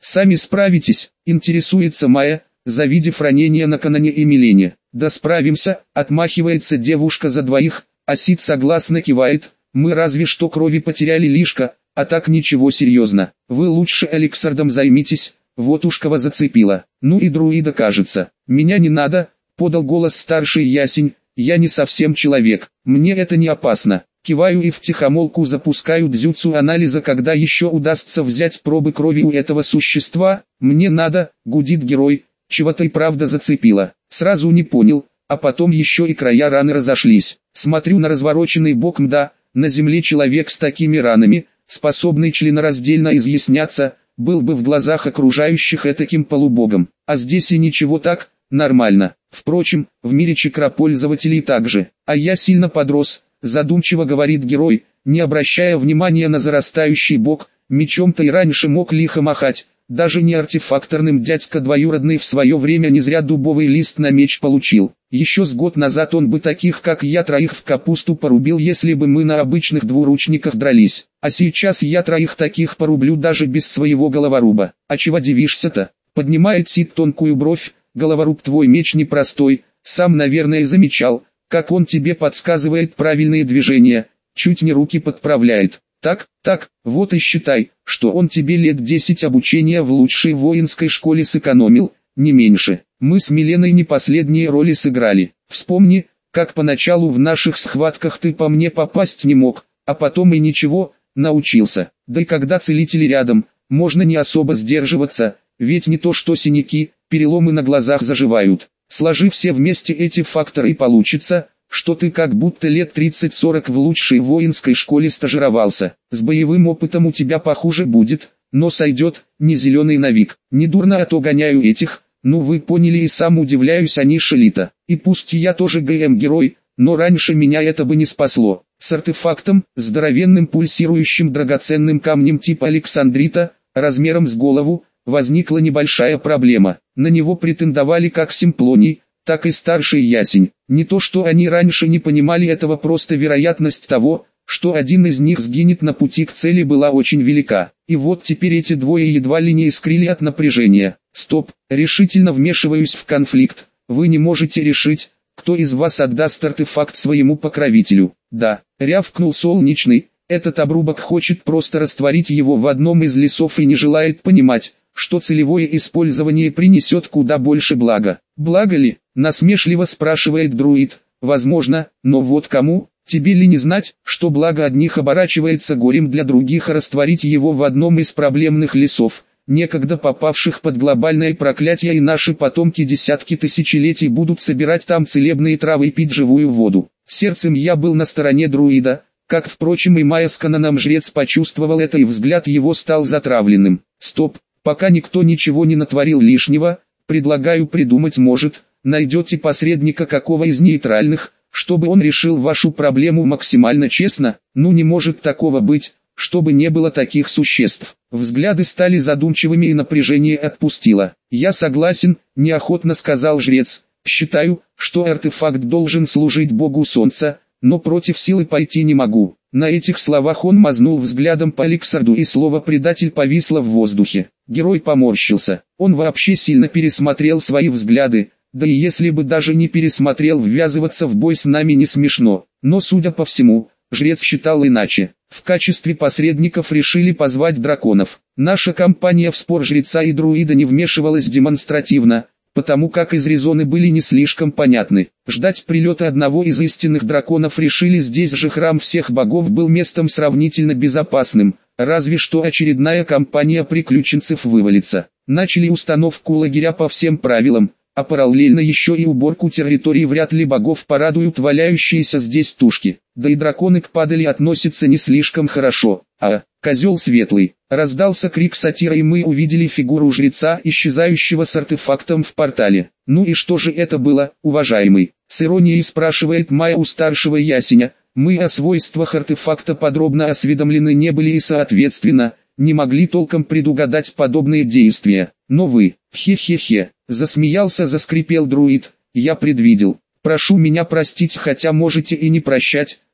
Сами справитесь, интересуется Майя, завидев ранение на Кононе и Милене. Да справимся, отмахивается девушка за двоих, а Сид согласно кивает, мы разве что крови потеряли лишка, а так ничего серьезно. Вы лучше Алексардом займитесь, вот уж кого зацепило. Ну и друида кажется. Меня не надо, подал голос старший ясень, я не совсем человек, мне это не опасно. Киваю и втихомолку запускаю дзюцу анализа, когда еще удастся взять пробы крови у этого существа. Мне надо, гудит герой, чего-то и правда зацепило. Сразу не понял, а потом еще и края раны разошлись. Смотрю на развороченный бок мда, на земле человек с такими ранами, способный членораздельно изъясняться, был бы в глазах окружающих этаким полубогом. А здесь и ничего так, нормально. Впрочем, в мире чакропользователей также. А я сильно подрос, задумчиво говорит герой, не обращая внимания на зарастающий бок, мечом-то и раньше мог лихо махать. Даже не артефакторным дядька двоюродный в свое время не зря дубовый лист на меч получил. Еще с год назад он бы таких как я троих в капусту порубил, если бы мы на обычных двуручниках дрались. А сейчас я троих таких порублю даже без своего головоруба. А чего дивишься-то? Поднимает Сид тонкую бровь, головоруб твой меч непростой, сам наверное замечал, как он тебе подсказывает правильные движения, чуть не руки подправляет. Так, вот и считай, что он тебе лет 10 обучения в лучшей воинской школе сэкономил, не меньше. Мы с Миленой не последние роли сыграли. Вспомни, как поначалу в наших схватках ты по мне попасть не мог, а потом и ничего, научился. Да и когда целители рядом, можно не особо сдерживаться, ведь не то что синяки, переломы на глазах заживают. Сложи все вместе эти факторы и получится, что ты как будто лет 30-40 в лучшей воинской школе стажировался. С боевым опытом у тебя похуже будет, но сойдет, не зеленый навик. Недурно, а то гоняю этих, ну вы поняли, и сам удивляюсь, они шелита. И пусть я тоже ГМ-герой, но раньше меня это бы не спасло. С артефактом, здоровенным пульсирующим драгоценным камнем типа Александрита, размером с голову, возникла небольшая проблема. На него претендовали как Симплоний, так и старший ясень. Не то что они раньше не понимали этого, просто вероятность того, что один из них сгинет на пути к цели, была очень велика. И вот теперь эти двое едва ли не искрили от напряжения. Стоп, решительно вмешиваюсь в конфликт. Вы не можете решить, кто из вас отдаст артефакт своему покровителю. Да, рявкнул Солнечный, этот обрубок хочет просто растворить его в одном из лесов и не желает понимать, что целевое использование принесет куда больше блага. Благо ли? Насмешливо спрашивает друид. Возможно, но вот кому? Тебе ли не знать, что благо одних оборачивается горем для других, а растворить его в одном из проблемных лесов, некогда попавших под глобальное проклятие, и наши потомки десятки тысячелетий будут собирать там целебные травы и пить живую воду. Сердцем я был на стороне друида, как впрочем и Майя с Кононом. Жрец почувствовал это, и взгляд его стал затравленным. Стоп, пока никто ничего не натворил лишнего, предлагаю придумать, может, найдете посредника какого из нейтральных, чтобы он решил вашу проблему максимально честно. Ну не может такого быть, чтобы не было таких существ. Взгляды стали задумчивыми и напряжение отпустило. Я согласен, неохотно сказал жрец. Считаю, что артефакт должен служить богу солнца, но против силы пойти не могу. На этих словах он мазнул взглядом по Алексарду, и слово «предатель» повисло в воздухе. Герой поморщился. Он вообще сильно пересмотрел свои взгляды. Да и если бы даже не пересмотрел, ввязываться в бой с нами не смешно. Но судя по всему, жрец считал иначе. В качестве посредников решили позвать драконов. Наша компания в спор жреца и друида не вмешивалась демонстративно, потому как из резоны были не слишком понятны. Ждать прилета одного из истинных драконов решили. Здесь же храм всех богов был местом сравнительно безопасным, разве что очередная компания приключенцев вывалится. Начали установку лагеря по всем правилам, а параллельно еще и уборку территории. Вряд ли богов порадуют валяющиеся здесь тушки. Да и драконы к падали относятся не слишком хорошо. Козел светлый! Раздался крик сатира, и мы увидели фигуру жреца, исчезающего с артефактом в портале. Ну и что же это было, уважаемый? С иронией спрашивает Майя у старшего ясеня. Мы о свойствах артефакта подробно осведомлены не были и соответственно, не могли толком предугадать подобные действия. Но вы, хе-хе-хе, засмеялся, заскрипел друид, я предвидел. Прошу меня простить, хотя можете и не прощать,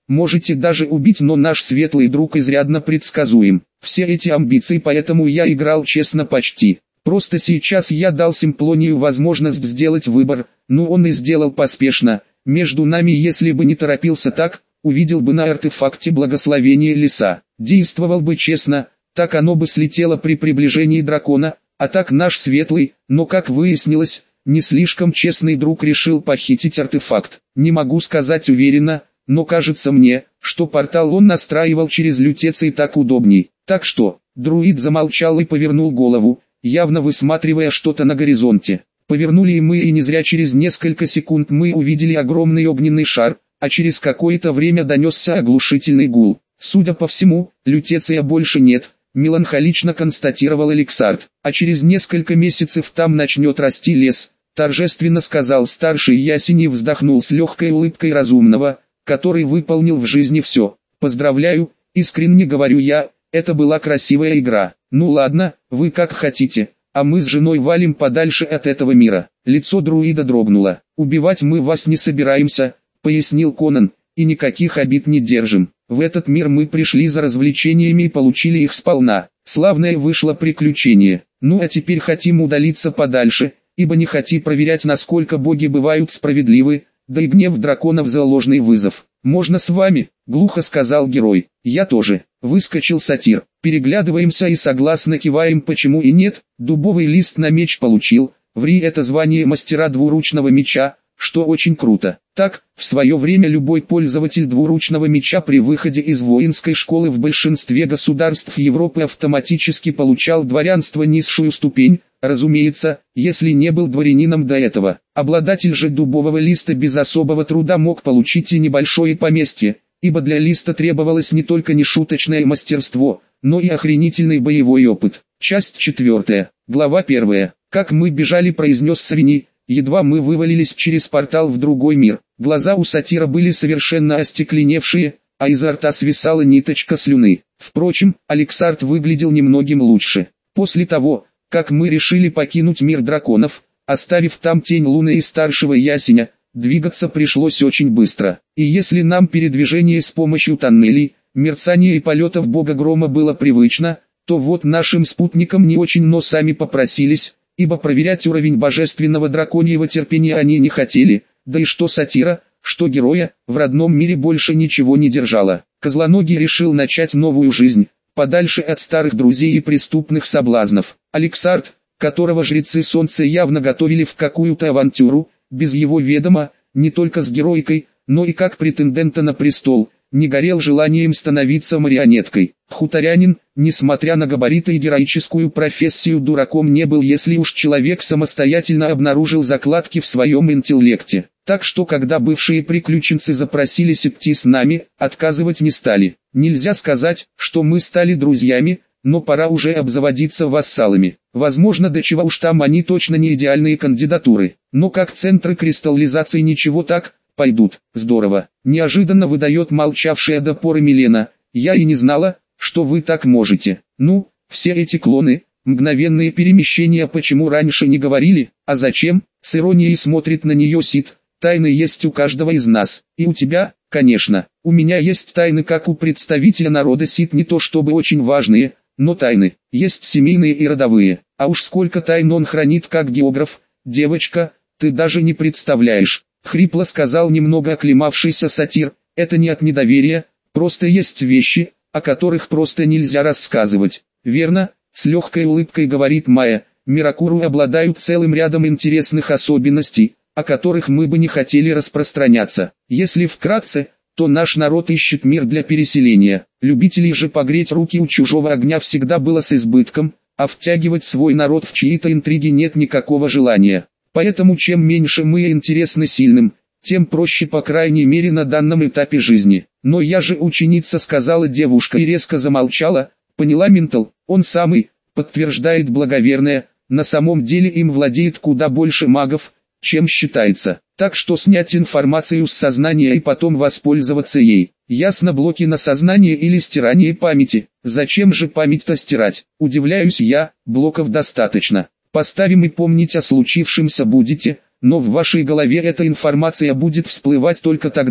можете даже убить, но наш светлый друг изрядно предсказуем. Все эти амбиции, поэтому я играл честно почти. Просто сейчас я дал Симплонию возможность сделать выбор, но он и сделал поспешно. Между нами, если бы не торопился так, увидел бы на артефакте благословение леса. Действовал бы честно, так оно бы слетело при приближении дракона, а так наш светлый, но как выяснилось, не слишком честный друг решил похитить артефакт. Не могу сказать уверенно, но кажется мне, что портал он настраивал через лютеца и так удобней. Так что, друид замолчал и повернул голову, явно высматривая что-то на горизонте. Повернули и мы, и не зря через несколько секунд мы увидели огромный огненный шар, а через какое-то время донесся оглушительный гул. Судя по всему, лютеция больше нет, меланхолично констатировал Алексард. А через несколько месяцев там начнет расти лес, торжественно сказал старший ясень и вздохнул с легкой улыбкой разумного, который выполнил в жизни все. Поздравляю, искренне говорю я, это была красивая игра. Ну ладно, вы как хотите, а мы с женой валим подальше от этого мира. Лицо друида дрогнуло. Убивать мы вас не собираемся, пояснил Конан, и никаких обид не держим. В этот мир мы пришли за развлечениями и получили их сполна. Славное вышло приключение. Ну а теперь хотим удалиться подальше, ибо не хотим проверять, насколько боги бывают справедливы, да и гнев драконов за ложный вызов. «Можно с вами?» — глухо сказал герой. «Я тоже», — выскочил сатир. Переглядываемся и согласно киваем, почему и нет. Дубовый лист на меч получил, ври это звание мастера двуручного меча, что очень круто. Так, в свое время любой пользователь двуручного меча при выходе из воинской школы в большинстве государств Европы автоматически получал дворянство низшую ступень, разумеется, если не был дворянином до этого. Обладатель же дубового листа без особого труда мог получить и небольшое поместье, ибо для листа требовалось не только нешуточное мастерство, но и охренительный боевой опыт. Часть 4, глава 1. «Как мы бежали», произнес Свини, едва мы вывалились через портал в другой мир. Глаза у сатира были совершенно остекленевшие, а изо рта свисала ниточка слюны. Впрочем, Алексард выглядел немногим лучше. После того, как мы решили покинуть мир драконов, оставив там тень луны и старшего ясеня, двигаться пришлось очень быстро. И если нам передвижение с помощью тоннелей, мерцания и полетов бога грома было привычно, то вот нашим спутникам не очень, но сами попросились, ибо проверять уровень божественного драконьего терпения они не хотели, да и что сатира, что героя, в родном мире больше ничего не держало. Козлоногий решил начать новую жизнь, подальше от старых друзей и преступных соблазнов. Алексард, которого жрецы солнца явно готовили в какую-то авантюру, без его ведома, не только с героикой, но и как претендента на престол, не горел желанием становиться марионеткой. Хуторянин, несмотря на габариты и героическую профессию, дураком не был, если уж человек самостоятельно обнаружил закладки в своем интеллекте. Так что когда бывшие приключенцы запросились идти с нами, отказывать не стали. Нельзя сказать, что мы стали друзьями, но пора уже обзаводиться вассалами. Возможно, до чего уж там они точно не идеальные кандидатуры, но как центры кристаллизации ничего так, пойдут. Здорово. Неожиданно выдает молчавшая до поры Милена. Я и не знала, что вы так можете. Ну, все эти клоны, мгновенные перемещения, почему раньше не говорили, а зачем? С иронией смотрит на нее Сид. Тайны есть у каждого из нас, и у тебя, конечно. У меня есть тайны, как у представителя народа Сид, не то чтобы очень важные, но тайны. Есть семейные и родовые, а уж сколько тайн он хранит как географ. Девочка, ты даже не представляешь. Хрипло сказал немного оклемавшийся сатир. Это не от недоверия, просто есть вещи, о которых просто нельзя рассказывать. Верно, с легкой улыбкой говорит Майя. Миракуру обладают целым рядом интересных особенностей, о которых мы бы не хотели распространяться. Если вкратце, то наш народ ищет мир для переселения. Любителей же погреть руки у чужого огня всегда было с избытком, а втягивать свой народ в чьи-то интриги нет никакого желания. Поэтому чем меньше мы интересны сильным, тем проще, по крайней мере на данном этапе жизни. Но я же ученица, сказала девушка и резко замолчала. Поняла, ментал, он самый, подтверждает благоверная, на самом деле им владеет куда больше магов, чем считается. Так что снять информацию с сознания и потом воспользоваться ей. Ясно, блоки на сознание или стирание памяти. Зачем же память-то стирать? Удивляюсь я, блоков достаточно. Поставим и помнить о случившемся будете, но в вашей голове эта информация будет всплывать только тогда,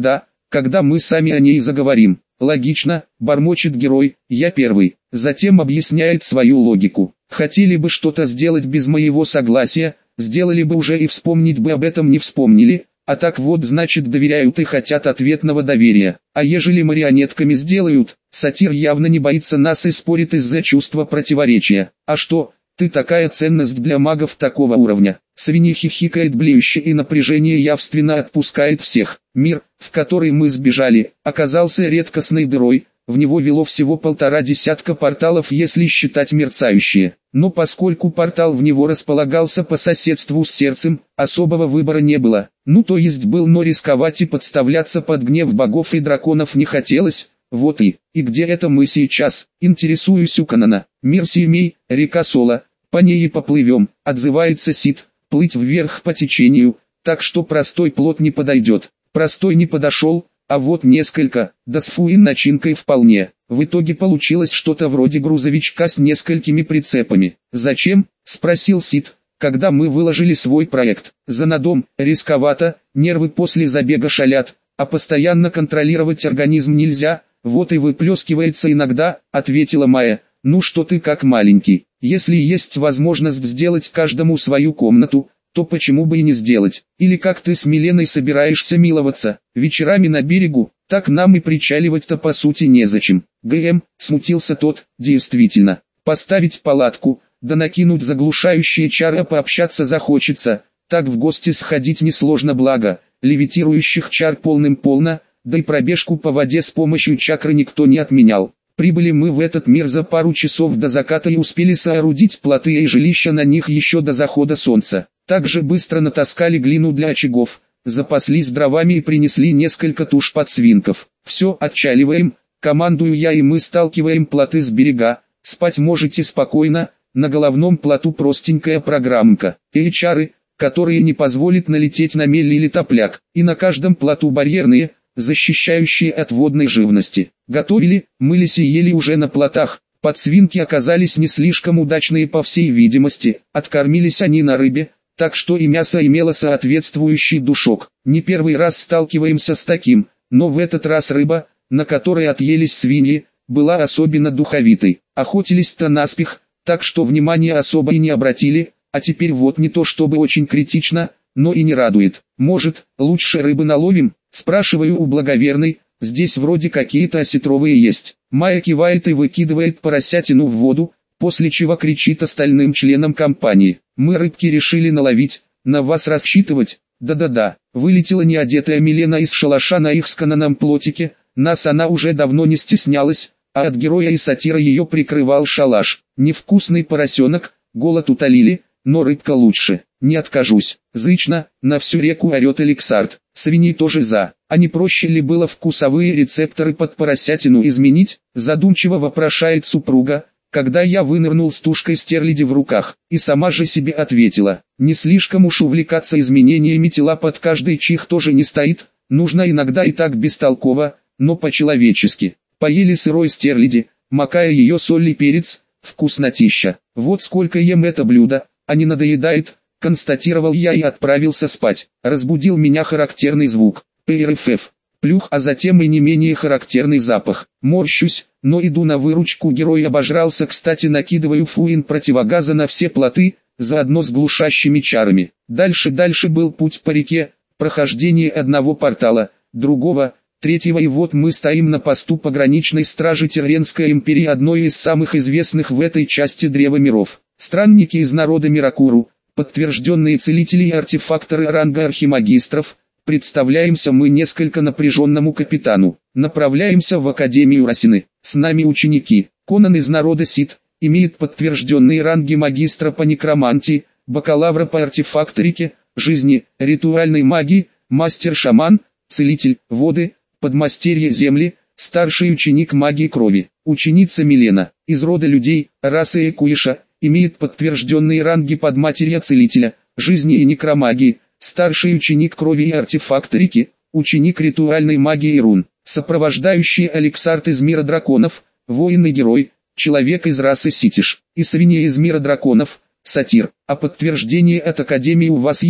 когда мы сами о ней заговорим. Логично, бормочет герой, я первый. Затем объясняет свою логику. Хотели бы что-то сделать без моего согласия, сделали бы уже и вспомнить бы об этом не вспомнили, а так вот значит доверяют и хотят ответного доверия. А ежели марионетками сделают, сатир явно не боится нас и спорит из-за чувства противоречия. А что, ты такая ценность для магов такого уровня. Свинья хихикает блеюще и напряжение явственно отпускает всех. Мир, в который мы сбежали, оказался редкостной дырой, в него вело всего 1,5 десятка порталов, если считать мерцающие. Но поскольку портал в него располагался по соседству с сердцем, особого выбора не было. Ну то есть был, но рисковать и подставляться под гнев богов и драконов не хотелось. Вот и где это мы сейчас? Интересуюсь у Конана. Мир семей, река Сола, по ней и поплывем, отзывается Сид. Плыть вверх по течению, так что простой плот не подойдет. Простой не подошел, а вот несколько, да с фуин начинкой вполне. В итоге получилось что-то вроде грузовичка с несколькими прицепами. «Зачем?» – спросил Сид, когда мы выложили свой проект. «За надом, рисковато, нервы после забега шалят, а постоянно контролировать организм нельзя, вот и выплескивается иногда», – ответила Майя. «Ну что ты как маленький, если есть возможность сделать каждому свою комнату, то почему бы и не сделать? Или как ты с Миленой собираешься миловаться, вечерами на берегу, так нам и причаливать-то по сути незачем». Смутился тот, действительно, поставить палатку, да накинуть заглушающие чары, а пообщаться захочется, так в гости сходить несложно, благо, левитирующих чар полным-полно, да и пробежку по воде с помощью чакры никто не отменял. Прибыли мы в этот мир за пару часов до заката и успели соорудить плоты и жилища на них еще до захода солнца. Также быстро натаскали глину для очагов, запаслись дровами и принесли несколько туш подсвинков. Все, отчаливаем, командую я, и мы сталкиваем плоты с берега. Спать можете спокойно, на головном плоту простенькая программка. И чары, которые не позволят налететь на мель или топляк. И на каждом плоту барьерные, защищающие от водной живности. Готовили, мылись и ели уже на плотах. Подсвинки оказались не слишком удачные, по всей видимости. Откормились они на рыбе, так что и мясо имело соответствующий душок. Не первый раз сталкиваемся с таким, но в этот раз рыба, на которой отъелись свиньи, была особенно духовитой. Охотились-то наспех, так что внимания особо и не обратили, а теперь вот не то чтобы очень критично, но и не радует. «Может, лучше рыбы наловим?» – спрашиваю у благоверной. «Здесь вроде какие-то осетровые есть». Майя кивает и выкидывает поросятину в воду, после чего кричит остальным членам компании: «Мы рыбки решили наловить, на вас рассчитывать?» «Да-да-да», вылетела неодетая Милена из шалаша на их с Конаном плотике. Нас она уже давно не стеснялась, а от героя и сатира ее прикрывал шалаш. «Невкусный поросенок, голод утолили, но рыбка лучше, не откажусь». Зычно, на всю реку орет Эликсард. «Свиньи тоже за. А не проще ли было вкусовые рецепторы под поросятину изменить?» Задумчиво вопрошает супруга, когда я вынырнул с тушкой стерляди в руках, и сама же себе ответила: не слишком уж увлекаться изменениями тела под каждый чих тоже не стоит, нужно иногда и так бестолково, но по-человечески. Поели сырой стерляди, макая ее соль и перец, вкуснотища. Вот сколько ем это блюдо, а не надоедает, констатировал я и отправился спать. Разбудил меня характерный звук ПРФФ. Плюх, а затем и не менее характерный запах. Морщусь, но иду на выручку. Герой обожрался, кстати, накидываю фуин противогаза на все плоты, заодно с глушащими чарами. Дальше был путь по реке, прохождение одного портала, другого, третьего, и вот мы стоим на посту пограничной стражи Терренской империи, одной из самых известных в этой части древа миров. Странники из народа Миракуру, подтвержденные целители и артефакторы ранга архимагистров. Представляемся мы несколько напряженному капитану. Направляемся в Академию Росины. С нами ученики. Конан из народа Сид, имеет подтвержденные ранги магистра по некромантии, бакалавра по артефакторике, жизни, ритуальной магии, мастер-шаман, целитель, воды, подмастерье земли, старший ученик магии крови. Ученица Милена, из рода людей, расы Экуиша, имеет подтвержденные ранги подматерья целителя, жизни и некромагии, старший ученик крови и артефакторики, ученик ритуальной магии и рун, сопровождающий Эликсард из мира драконов, воин и герой, человек из расы Ситиш, и свинья из мира драконов, сатир. А подтверждение от Академии у вас есть?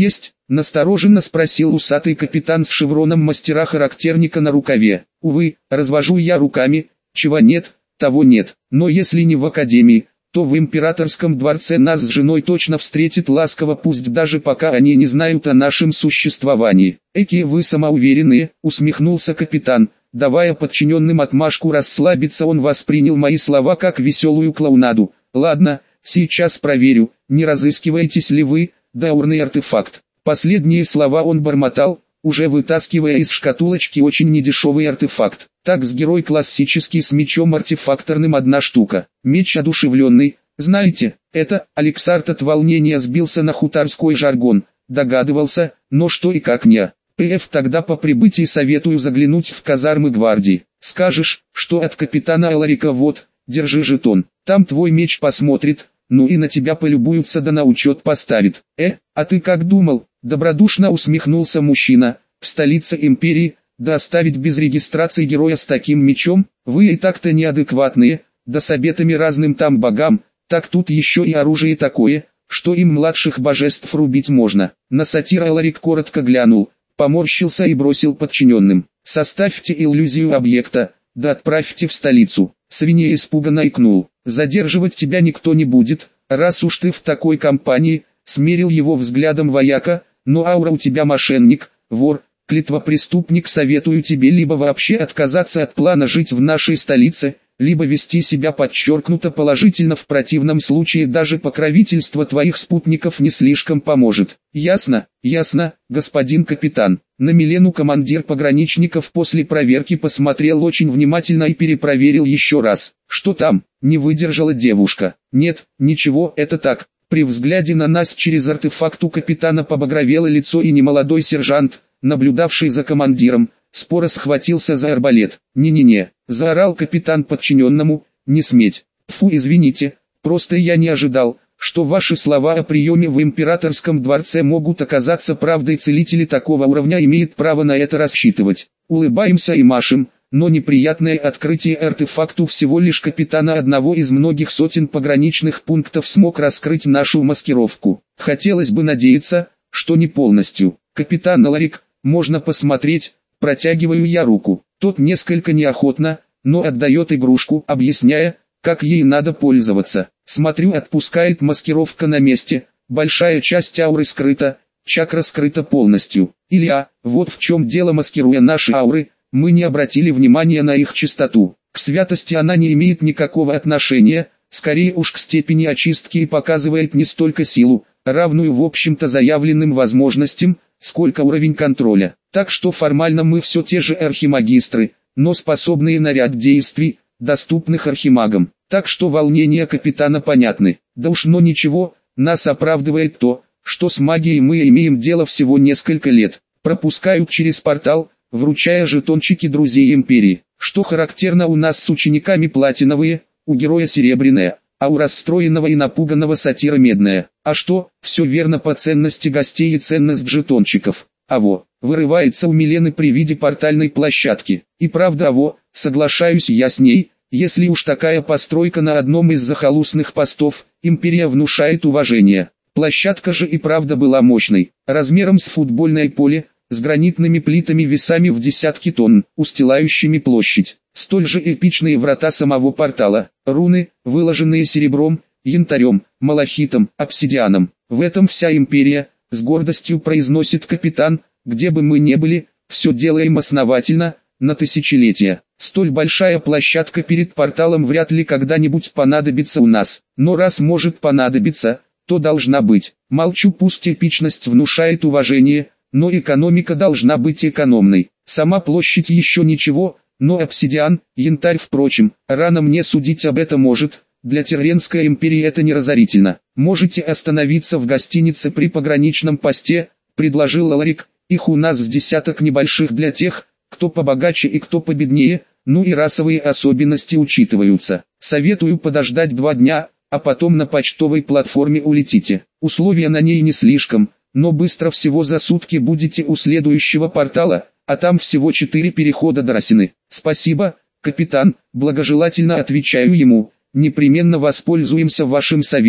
Настороженно спросил усатый капитан с шевроном мастера-характерника на рукаве. Увы, развожу я руками, чего нет, того нет. Но если не в академии, то в императорском дворце нас с женой точно встретит ласково, пусть даже пока они не знают о нашем существовании. Экие вы самоуверенные, усмехнулся капитан, давая подчиненным отмашку расслабиться. Он воспринял мои слова как веселую клоунаду. Ладно, сейчас проверю, не разыскиваетесь ли вы, даурный артефакт. Последние слова он бормотал, уже вытаскивая из шкатулочки очень недешевый артефакт. Такс-герой классический с мечом артефакторным, 1 штука. Меч одушевленный, знаете, это, Алексард от волнения сбился на хуторской жаргон, догадывался, но что и как не. ПФ тогда по прибытии советую заглянуть в казармы гвардии. Скажешь, что от капитана Эларика, вот, держи жетон, там твой меч посмотрит, ну и на тебя полюбуются да на учет поставит. А ты как думал? Добродушно усмехнулся мужчина. В столице империи, да оставить без регистрации героя с таким мечом? Вы и так-то неадекватные, да с обетами разным там богам, так тут еще и оружие такое, что им младших божеств рубить можно. На сатира Эларик коротко глянул, поморщился и бросил подчиненным. Составьте иллюзию объекта, да отправьте в столицу. Свинья испуганно икнул. Задерживать тебя никто не будет, раз уж ты в такой компании, смерил его взглядом вояка, но аура у тебя мошенник, вор, клетвопреступник. Советую тебе либо вообще отказаться от плана жить в нашей столице, либо вести себя подчеркнуто положительно, в противном случае даже покровительство твоих спутников не слишком поможет. Ясно, ясно, господин капитан. На Милену командир пограничников после проверки посмотрел очень внимательно и перепроверил еще раз. Что там? Не выдержала девушка. Нет, ничего, это так. При взгляде на нас через артефакт у капитана побагровело лицо, и немолодой сержант, наблюдавший за командиром, споро схватился за арбалет. «Не-не-не», — заорал капитан подчиненному, — «не сметь». «Фу, извините, просто я не ожидал, что ваши слова о приеме в императорском дворце могут оказаться правдой. Целители такого уровня имеют право на это рассчитывать». Улыбаемся и машем, но неприятное открытие: артефакту всего лишь капитана одного из многих сотен пограничных пунктов смог раскрыть нашу маскировку. Хотелось бы надеяться, что не полностью. «Капитан Эларик, можно посмотреть?» Протягиваю я руку. Тот несколько неохотно, но отдает игрушку, объясняя, как ей надо пользоваться. Смотрю, отпускает, маскировка на месте, большая часть ауры скрыта, чакра скрыта полностью. Илья, вот в чем дело: маскируя наши ауры, мы не обратили внимания на их чистоту. К святости она не имеет никакого отношения, скорее уж к степени очистки, и показывает не столько силу, равную в общем-то заявленным возможностям, сколько уровень контроля. Так что формально мы все те же архимагистры, но способные на ряд действий, доступных архимагам. Так что волнения капитана понятны. Да уж, но ничего, нас оправдывает то, что с магией мы имеем дело всего несколько лет. Пропускают через портал, вручая жетончики друзей империи. Что характерно, у нас с учениками платиновые, у героя серебряная, а у расстроенного и напуганного сатира медная. А что, все верно по ценности гостей и ценность жетончиков. Аво, вырывается у Милены при виде портальной площадки. И правда, аво, соглашаюсь я с ней, если уж такая постройка на одном из захолустных постов, империя внушает уважение. Площадка же и правда была мощной, размером с футбольное поле, с гранитными плитами весами в десятки тонн, устилающими площадь. Столь же эпичные врата самого портала, руны, выложенные серебром, янтарем, малахитом, обсидианом. В этом вся империя, с гордостью произносит капитан. Где бы мы ни были, все делаем основательно, на тысячелетия. Столь большая площадка перед порталом вряд ли когда-нибудь понадобится у нас, но раз может понадобиться, то должна быть. Молчу, пусть эпичность внушает уважение, но экономика должна быть экономной. Сама площадь еще ничего, но обсидиан, янтарь, впрочем, рано мне судить об этом. Может, для Терренской империи это не разорительно. Можете остановиться в гостинице при пограничном посте, предложил Эларик. Их у нас с десяток небольших для тех, кто побогаче и кто победнее, ну и расовые особенности учитываются. Советую подождать 2 дня, а потом на почтовой платформе улетите. Условия на ней не слишком, но быстро, всего за сутки будете у следующего портала, а там всего 4 перехода до Росины. Спасибо, капитан, благожелательно отвечаю ему, непременно воспользуемся вашим советом.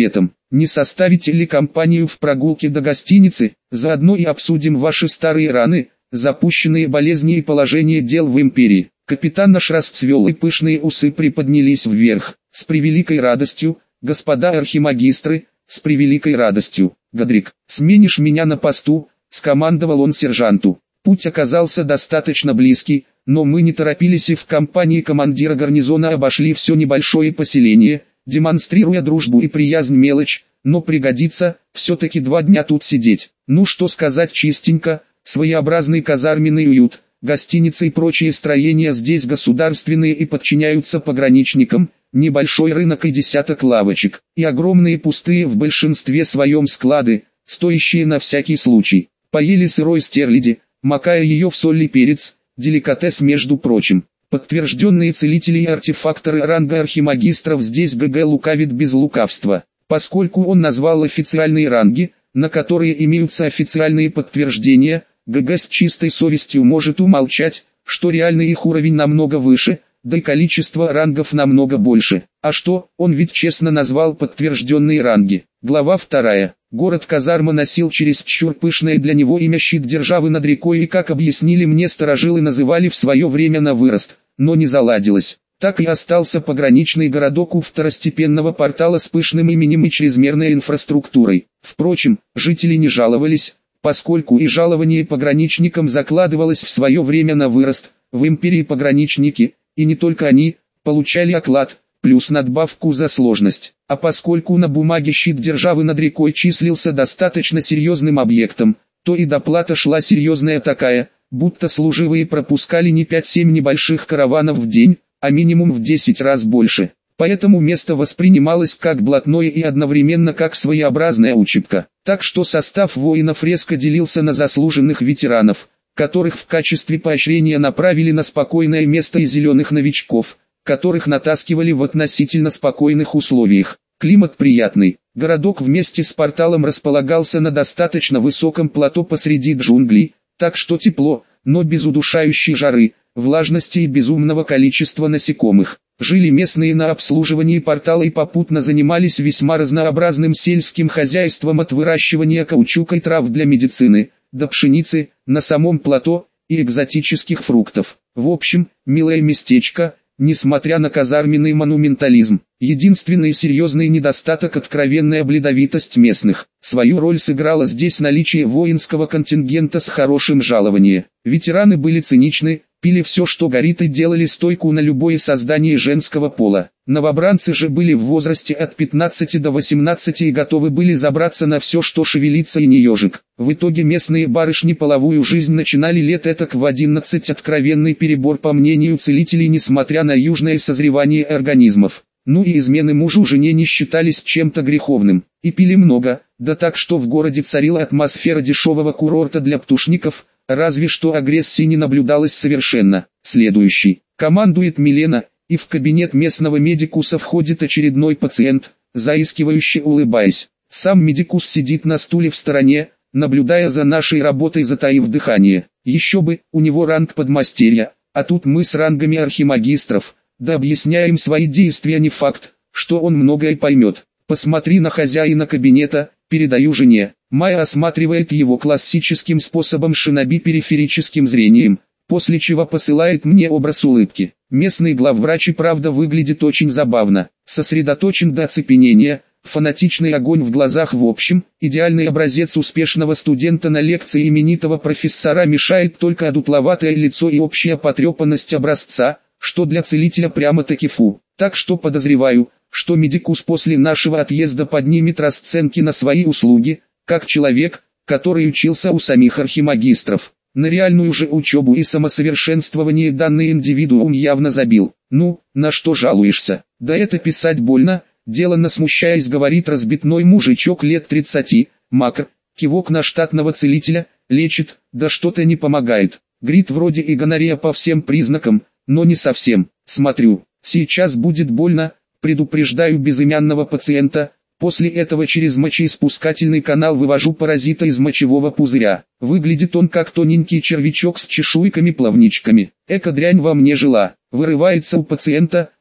Не составите ли компанию в прогулке до гостиницы, заодно и обсудим ваши старые раны, запущенные болезни и положение дел в империи. Капитан наш расцвел и пышные усы приподнялись вверх. С превеликой радостью, господа архимагистры, с превеликой радостью. Годрик, сменишь меня на посту, скомандовал он сержанту. Путь оказался достаточно близкий, но мы не торопились и в компании командира гарнизона обошли все небольшое поселение, демонстрируя дружбу и приязнь мелочь, но пригодится, все-таки 2 дня тут сидеть. Ну что сказать чистенько, своеобразный казарменный уют, гостиницы и прочие строения здесь государственные и подчиняются пограничникам, небольшой рынок и десяток лавочек, и огромные пустые в большинстве своем склады, стоящие на всякий случай. Поели сырой стерляди, макая ее в соль и перец, деликатес между прочим. Подтвержденные целители и артефакторы ранга архимагистров здесь ГГ лукавит без лукавства, поскольку он назвал официальные ранги, на которые имеются официальные подтверждения, ГГ с чистой совестью может умолчать, что реальный их уровень намного выше, да и количество рангов намного больше. А что, он ведь честно назвал подтвержденные ранги. Глава 2. Город-казарма носил чересчур пышное для него имя щит державы над рекой и, как объяснили мне старожилы, называли в свое время на вырост, но не заладилось. Так и остался пограничный городок у второстепенного портала с пышным именем и чрезмерной инфраструктурой. Впрочем, жители не жаловались, поскольку и жалование пограничникам закладывалось в свое время на вырост. В империи пограничники, и не только они, получали оклад, плюс надбавку за сложность. А поскольку на бумаге щит державы над рекой числился достаточно серьезным объектом, то и доплата шла серьезная такая, будто служивые пропускали не 5-7 небольших караванов в день, а минимум в 10 раз больше. Поэтому место воспринималось как блатное и одновременно как своеобразная учебка. Так что состав воинов резко делился на заслуженных ветеранов, которых в качестве поощрения направили на спокойное место, и зеленых новичков, которых натаскивали в относительно спокойных условиях. Климат приятный. Городок вместе с порталом располагался на достаточно высоком плато посреди джунглей, так что тепло, но без удушающей жары, влажности и безумного количества насекомых. Жили местные на обслуживании портала и попутно занимались весьма разнообразным сельским хозяйством, от выращивания каучука и трав для медицины, до пшеницы, на самом плато, и экзотических фруктов. В общем, милое местечко, несмотря на казарменный монументализм. Единственный серьезный недостаток — откровенная бледовитость местных. Свою роль сыграло здесь наличие воинского контингента с хорошим жалованием. Ветераны были циничны, пили все, что горит, и делали стойку на любое создание женского пола. Новобранцы же были в возрасте от 15 до 18 и готовы были забраться на все, что шевелится, и не ежик. В итоге местные барышни половую жизнь начинали лет этак в 11, откровенный перебор по мнению целителей, несмотря на южное созревание организмов. Ну и измены мужу жене не считались чем-то греховным. И пили много, да так, что в городе царила атмосфера дешевого курорта для птушников, разве что агрессии не наблюдалось совершенно. Следующий. Командует Милена, и в кабинет местного медикуса входит очередной пациент, заискивающе улыбаясь. Сам медикус сидит на стуле в стороне, наблюдая за нашей работой, затаив дыхание. Еще бы, у него ранг подмастерья, а тут мы с рангами архимагистров, да объясняем свои действия, не факт, что он многое поймет. Посмотри на хозяина кабинета, передаю жене. Майя осматривает его классическим способом шиноби периферическим зрением, после чего посылает мне образ улыбки. Местный главврач и правда выглядит очень забавно, сосредоточен до оцепенения, фанатичный огонь в глазах, в общем, идеальный образец успешного студента на лекции именитого профессора, мешает только одутловатое лицо и общая потрепанность образца, что для целителя прямо-таки фу. Так что подозреваю, что медикус после нашего отъезда поднимет расценки на свои услуги, как человек, который учился у самих архимагистров. На реальную же учебу и самосовершенствование данный индивидуум явно забил. Ну, на что жалуешься? Да это писать больно, деланно смущаясь, говорит разбитной мужичок лет 30, макр, кивок на штатного целителя, лечит, да что-то не помогает. Грит вроде и гонорея по всем признакам, но не совсем. Смотрю, сейчас будет больно, предупреждаю безымянного пациента. После этого через мочеиспускательный канал вывожу паразита из мочевого пузыря. Выглядит он как тоненький червячок с чешуйками-плавничками. Эка дрянь во мне жила. Вырывается у пациента,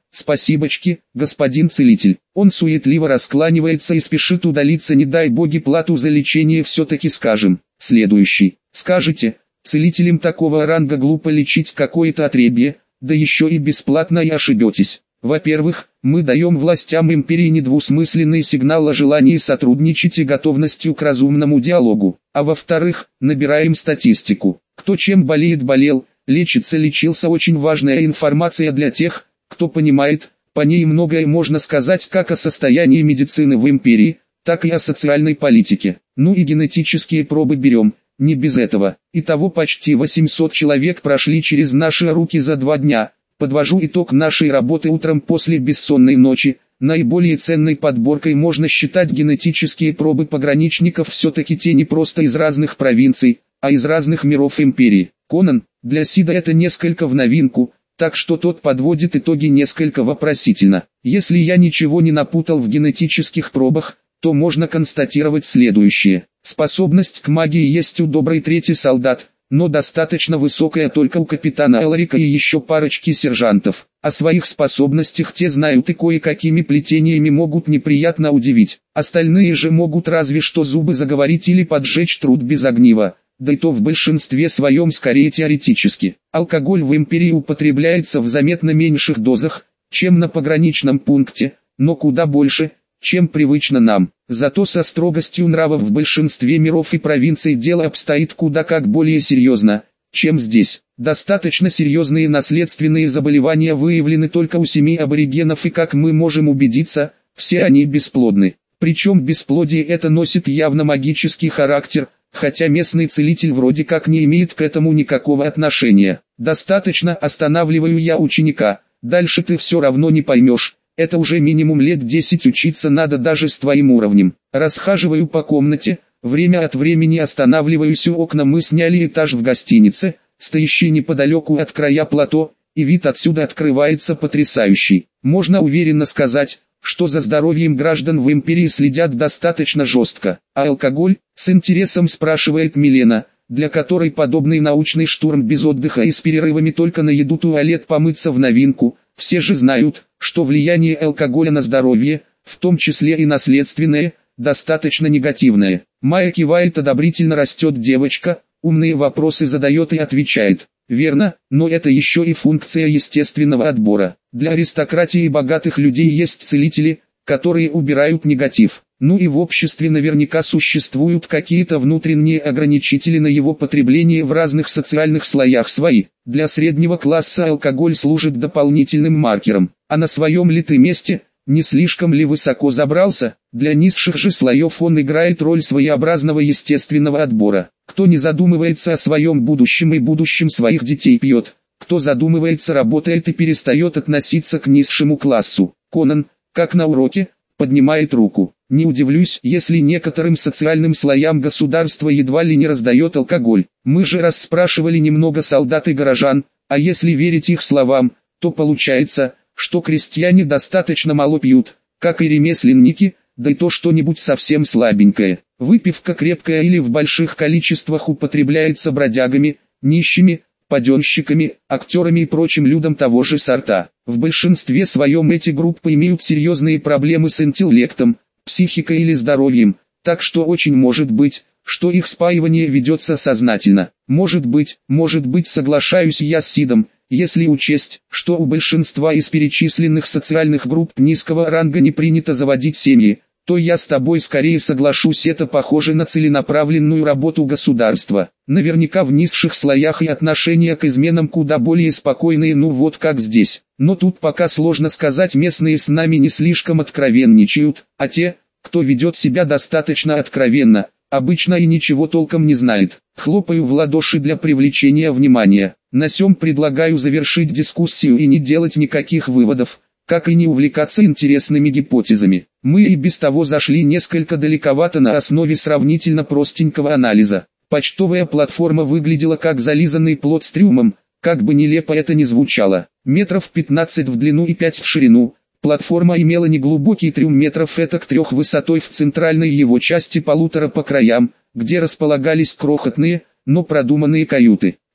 Спасибочки, господин целитель. Он суетливо раскланивается и спешит удалиться, не дай боги плату за лечение все-таки скажем. Следующий. Скажете, целителям такого ранга глупо лечить какое-то отребье, да еще и бесплатно, и ошибетесь. Во-первых, мы даем властям империи недвусмысленный сигнал о желании сотрудничать и готовностью к разумному диалогу. А во-вторых, набираем статистику. Кто чем болел, лечится, лечился. Очень важная информация для тех, кто понимает, по ней многое можно сказать как о состоянии медицины в империи, так и о социальной политике. Ну и генетические пробы берем, не без этого. Итого почти 800 человек прошли через наши руки за 2 дня. Подвожу итог нашей работы утром после бессонной ночи. Наиболее ценной подборкой можно считать генетические пробы пограничников, все-таки те не просто из разных провинций, а из разных миров империи. Конан, для Сида это несколько в новинку, так что тот подводит итоги несколько вопросительно. Если я ничего не напутал в генетических пробах, то можно констатировать следующее. Способность к магии есть у доброй трети солдат, но достаточно высокая только у капитана Элрика и еще парочки сержантов. О своих способностях те знают и кое-какими плетениями могут неприятно удивить. Остальные же могут разве что зубы заговорить или поджечь труд без огнива. Да и то в большинстве своем скорее теоретически. Алкоголь в империи употребляется в заметно меньших дозах, чем на пограничном пункте, но куда больше, чем привычно нам. Зато со строгостью нравов в большинстве миров и провинций дело обстоит куда как более серьезно, чем здесь. Достаточно серьезные наследственные заболевания выявлены только у 7 аборигенов, и как мы можем убедиться, все они бесплодны. Причем бесплодие это носит явно магический характер, хотя местный целитель вроде как не имеет к этому никакого отношения. Достаточно, останавливаю я ученика, дальше ты все равно не поймешь, это уже минимум лет 10 учиться надо даже с твоим уровнем. Расхаживаю по комнате, время от времени останавливаюсь у окна. Мы сняли этаж в гостинице, стоящий неподалеку от края плато, и вид отсюда открывается потрясающий. Можно уверенно сказать, что за здоровьем граждан в империи следят достаточно жестко. А алкоголь, с интересом спрашивает Милена, для которой подобный научный штурм без отдыха и с перерывами только на еду, туалет, помыться в новинку. Все же знают, что влияние алкоголя на здоровье, в том числе и наследственное, достаточно негативное. Майя кивает одобрительно. Растет девочка, умные вопросы задает и отвечает. Верно, но это еще и функция естественного отбора. Для аристократии и богатых людей есть целители, которые убирают негатив. Ну и в обществе наверняка существуют какие-то внутренние ограничители на его потребление в разных социальных слоях свои. Для среднего класса алкоголь служит дополнительным маркером. А на своем ли ты месте, не слишком ли высоко забрался? Для низших же слоев он играет роль своеобразного естественного отбора. Кто не задумывается о своем будущем и будущем своих детей пьет, кто задумывается, работает и перестает относиться к низшему классу. Конан, как на уроке, поднимает руку. Не удивлюсь, если некоторым социальным слоям государство едва ли не раздает алкоголь. Мы же расспрашивали немного солдат и горожан, а если верить их словам, то получается, что крестьяне достаточно мало пьют, как и ремесленники, да и то что-нибудь совсем слабенькое. Выпивка крепкая или в больших количествах употребляется бродягами, нищими, паденщиками, актерами и прочим людям того же сорта. В большинстве своем эти группы имеют серьезные проблемы с интеллектом, психикой или здоровьем, так что очень может быть, что их спаивание ведется сознательно. Может быть, соглашаюсь я с Сидом, если учесть, что у большинства из перечисленных социальных групп низкого ранга не принято заводить семьи, то я с тобой скорее соглашусь, это похоже на целенаправленную работу государства. Наверняка в низших слоях и отношения к изменам куда более спокойные, ну вот как здесь. Но тут пока сложно сказать, местные с нами не слишком откровенничают, а те, кто ведет себя достаточно откровенно, обычно и ничего толком не знает. Хлопаю в ладоши для привлечения внимания. На сём предлагаю завершить дискуссию и не делать никаких выводов, как и не увлекаться интересными гипотезами. Мы и без того зашли несколько далековато на основе сравнительно простенького анализа. Почтовая платформа выглядела как зализанный плот с трюмом, как бы нелепо это ни звучало. Метров 15 в длину и 5 в ширину. Платформа имела неглубокий трюм метров этак 3 высотой в центральной его части, 1,5 по краям, где располагались крохотные, но продуманные каюты.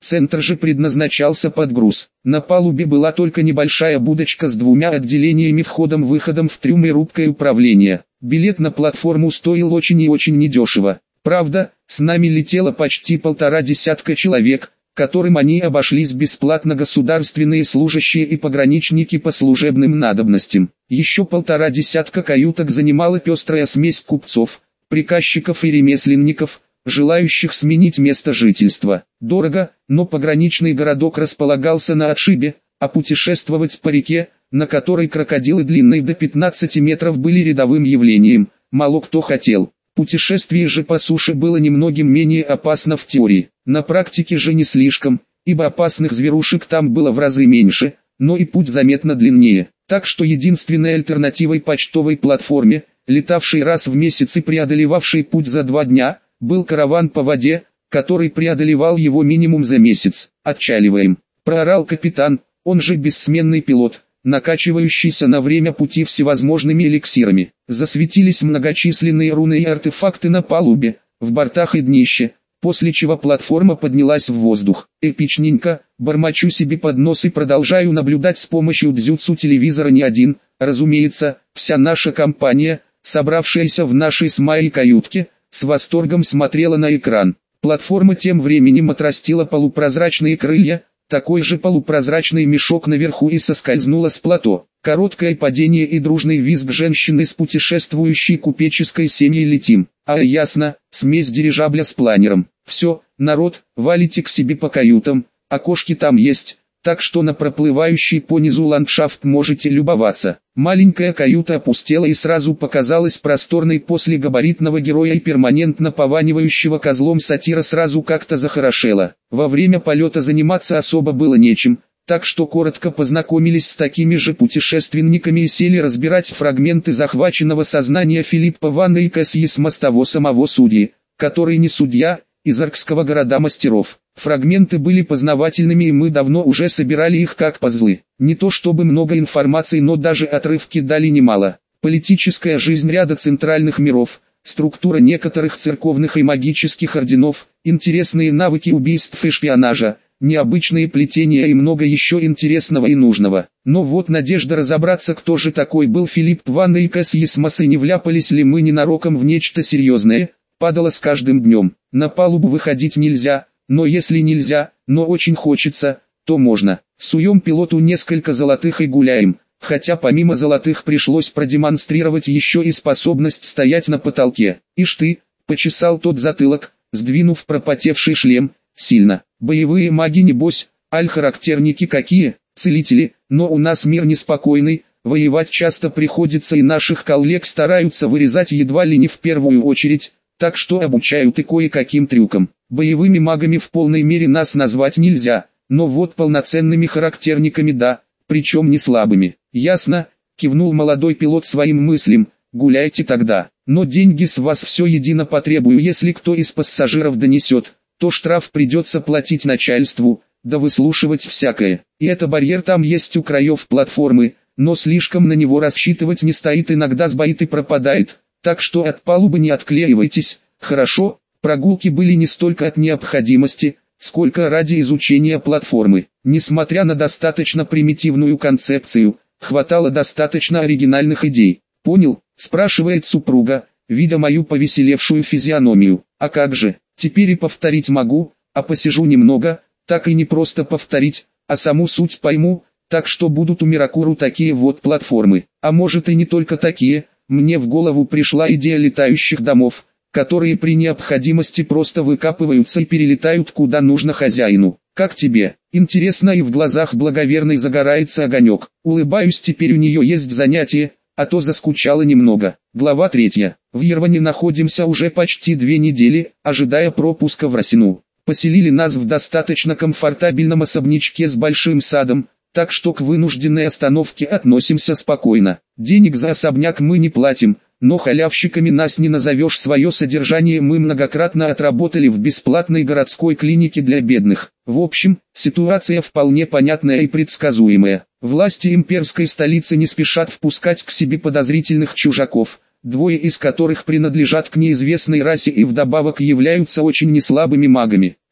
центр же предназначался под груз. На палубе была только небольшая будочка с двумя отделениями входом-выходом в трюм и рубкой управления. Билет на платформу стоил очень и очень недешево. Правда, с нами летело почти 1,5 десятка человек, которым они обошлись бесплатно государственные служащие и пограничники по служебным надобностям. Еще 1,5 десятка каюток занимала пестрая смесь купцов, приказчиков и ремесленников, желающих сменить место жительства. Дорого, но пограничный городок располагался на отшибе, а путешествовать по реке, на которой крокодилы длиной до 15 метров были рядовым явлением, мало кто хотел. Путешествие же по суше было немногим менее опасно в теории, на практике же не слишком, ибо опасных зверушек там было в разы меньше, но и путь заметно длиннее. Так что единственной альтернативой почтовой платформе, летавшей раз в месяц и преодолевавшей путь за 2 дня, был караван по воде, который преодолевал его минимум за месяц. «Отчаливаем», — проорал капитан, он же бессменный пилот, накачивающийся на время пути всевозможными эликсирами. Засветились многочисленные руны и артефакты на палубе, в бортах и днище, после чего платформа поднялась в воздух. Эпичненько, бормочу себе под нос и продолжаю наблюдать с помощью дзюцу телевизора не один, разумеется, вся наша компания, собравшаяся в нашей с Майей каютке, с восторгом смотрела на экран. Платформа тем временем отрастила полупрозрачные крылья, такой же полупрозрачный мешок наверху и соскользнула с плато. Короткое падение и дружный визг женщины с путешествующей купеческой семьей «Летим». А ясно, смесь дирижабля с планером. Все, народ, валите к себе по каютам, окошки там есть, так что на проплывающий по низу ландшафт можете любоваться. Маленькая каюта опустела и сразу показалась просторной после габаритного героя и перманентно пованивающего козлом сатира сразу как-то захорошела. Во время полета заниматься особо было нечем, так что коротко познакомились с такими же путешественниками и сели разбирать фрагменты захваченного сознания Филиппа Ван Эйкесьи с мостового самого судьи, который не судья, из Аркского города мастеров. Фрагменты были познавательными и мы давно уже собирали их как пазлы. Не то чтобы много информации, но даже отрывки дали немало. Политическая жизнь ряда центральных миров, структура некоторых церковных и магических орденов, интересные навыки убийств и шпионажа, необычные плетения и много еще интересного и нужного. Но вот надежда разобраться, кто же такой был Филипп Ван Эйкесьи с массы, не вляпались ли мы ненароком в нечто серьезное, падала с каждым днем. На палубу выходить нельзя, но если нельзя, но очень хочется, то можно. Суем пилоту несколько золотых и гуляем, хотя помимо золотых пришлось продемонстрировать еще и способность стоять на потолке. Ишь ты, почесал тот затылок, сдвинув пропотевший шлем, сильно. Боевые маги небось, аль-характерники какие, целители, но у нас мир неспокойный, воевать часто приходится и наших коллег стараются вырезать едва ли не в первую очередь, так что обучают и кое-каким трюкам. Боевыми магами в полной мере нас назвать нельзя, но вот полноценными характерниками да, причем не слабыми. Ясно, кивнул молодой пилот своим мыслям, гуляйте тогда, но деньги с вас все едино потребую, если кто из пассажиров донесет, то штраф придется платить начальству, да выслушивать всякое. И это барьер там есть у краев платформы, но слишком на него рассчитывать не стоит, иногда сбоит и пропадает, так что от палубы не отклеивайтесь, хорошо? Прогулки были не столько от необходимости, сколько ради изучения платформы. Несмотря на достаточно примитивную концепцию, хватало достаточно оригинальных идей. «Понял?» – спрашивает супруга, видя мою повеселевшую физиономию. «А как же, теперь и повторить могу, а посижу немного, так и не просто повторить, а саму суть пойму, так что будут у Миракуру такие вот платформы. А может и не только такие, мне в голову пришла идея летающих домов, которые при необходимости просто выкапываются и перелетают куда нужно хозяину. Как тебе? Интересно, и в глазах благоверной загорается огонек. Улыбаюсь, теперь у нее есть занятие, а то заскучала немного. Глава 3. В Ерване находимся уже почти 2 недели, ожидая пропуска в Росину. Поселили нас в достаточно комфортабельном особнячке с большим садом, так что к вынужденной остановке относимся спокойно. Денег за особняк мы не платим, но халявщиками нас не назовешь, свое содержание мы многократно отработали в бесплатной городской клинике для бедных. В общем, ситуация вполне понятная и предсказуемая. Власти имперской столицы не спешат впускать к себе подозрительных чужаков, 2 из которых принадлежат к неизвестной расе и вдобавок являются очень неслабыми магами.